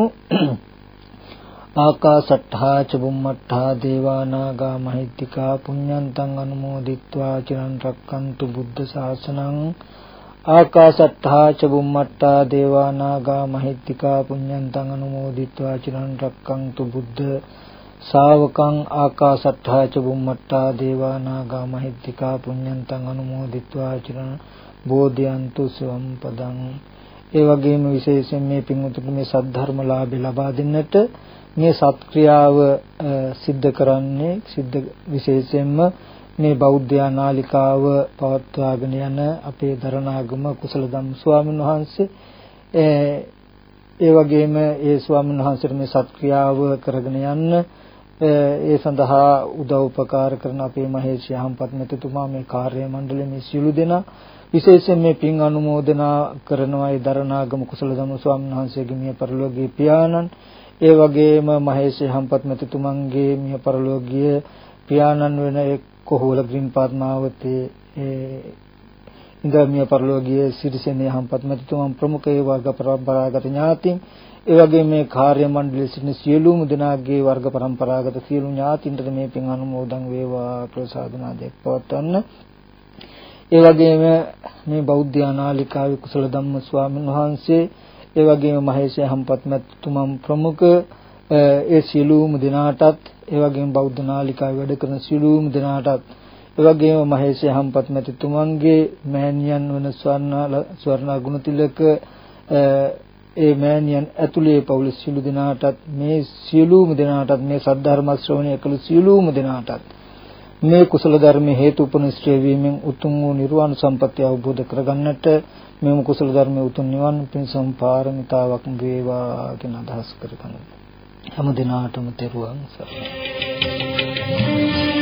ආකාසට්ඨා ච බුම්මට්ඨා දේවා නාග මහිත්‍තිකා පුඤ්ඤන්තං අනුමෝදිත්වා චිරන් රැක්කන්තු බුද්ධ ශාසනං. ආකාසට්ඨා ච බුම්මට්ඨා දේවා නාග මහිත්‍තිකා පුඤ්ඤන්තං අනුමෝදිත්වා චිරන් රැක්කන්තු බුද්ධ ශාවකං. ආකාසට්ඨා ච බුම්මට්ඨා දේවා නාග මහිත්‍තිකා පුඤ්ඤන්තං අනුමෝදිත්වා චිරන් බෝධයන්තු සවම් පදං. ඒ වගේම විශේෂයෙන් මේ පින්වතුන්ට මේ සද්ධර්ම ලාභය ලබා දෙන්නට මේ සත්ක්‍රියාව සිද්ධ කරන්නේ විශේෂයෙන්ම මේ බෞද්ධ නාලිකාව පවත්වාගෙන යන අපේ දරණාගම කුසල ධම්ම ස්වාමීන් වහන්සේ. ඒ වගේම ඒ ස්වාමීන් වහන්සේට මේ සත්ක්‍රියාව කරගෙන යන්න ඒ සඳහා උදව් උපකාර කරන අපේ මහේෂ් යහම්පත් මෙතුමා මේ කාර්ය මණ්ඩලයේ මේ සියලු දෙනා විශේෂයෙන් මේ පින් අනුමෝදනා කරනවා. ඒ දරණාගම කුසල ධම්ම ස්වාමීන් වහන්සේගේ මිය පරලෝකීය පියාණන්, ඒ වගේම මහේෂ් යහම්පත් මෙතුමන්ගේ මිය පරලෝකීය පියාණන් වෙන කොහොල ග්‍රීන් පාත්මාවතේ ඉන්ද්‍රමිය පරලෝකීය සිරිසෙන යහම්පත් මෙතුමන් ප්‍රමුඛ ඒ වර්ග පරම්පරාගත ඥාතීන්, ඒ වගේම මේ කාර්ය මණ්ඩලයේ සිටින සියලුම දෙනාගේ වර්ග පරම්පරාගත සියලු ඥාතීන්ට මේ පින් අනුමෝදන් වේවා ප්‍රසාදනාදයක් පවත්වන්න. ඒ වගේම මේ බෞද්ධ නාලිකාවේ කුසල ධම්ම ස්වාමීන් වහන්සේ, ඒ වගේම මහේෂ් යහම්පත් මෙතුමන් ප්‍රමුඛ ඒ සියලුම දෙනාටත්, ඒ වගේම බෞද්ධ නාලිකාවේ වැඩ කරන සියලුම දෙනාටත්, ඒ වගේම මහේෂ් යහම්පත් මෙතුමන්ගේ මෑණියන් වන ස්වර්ණා ගුණතිලක ඒ මෑණියන් ඇතුළේ පවුල සියලු දෙනාටත්, මේ සියලුම දෙනාටත්, මේ සද්ධර්ම ශ්‍රවණය කළ සියලුම දෙනාටත් මේ කුසල ධර්ම හේතු උපනිශ්‍රය වීමෙන් උතුම් වූ නිර්වාණ සම්පත්‍ය අවබෝධ කරගන්නට මේ කුසල ධර්මයේ උතුම් නිවන් පිණසම් පාරමිතාවක් වේවා කියන අදහස් කරගන්න. හැම දිනාටම තෙරුවන් සරණයි.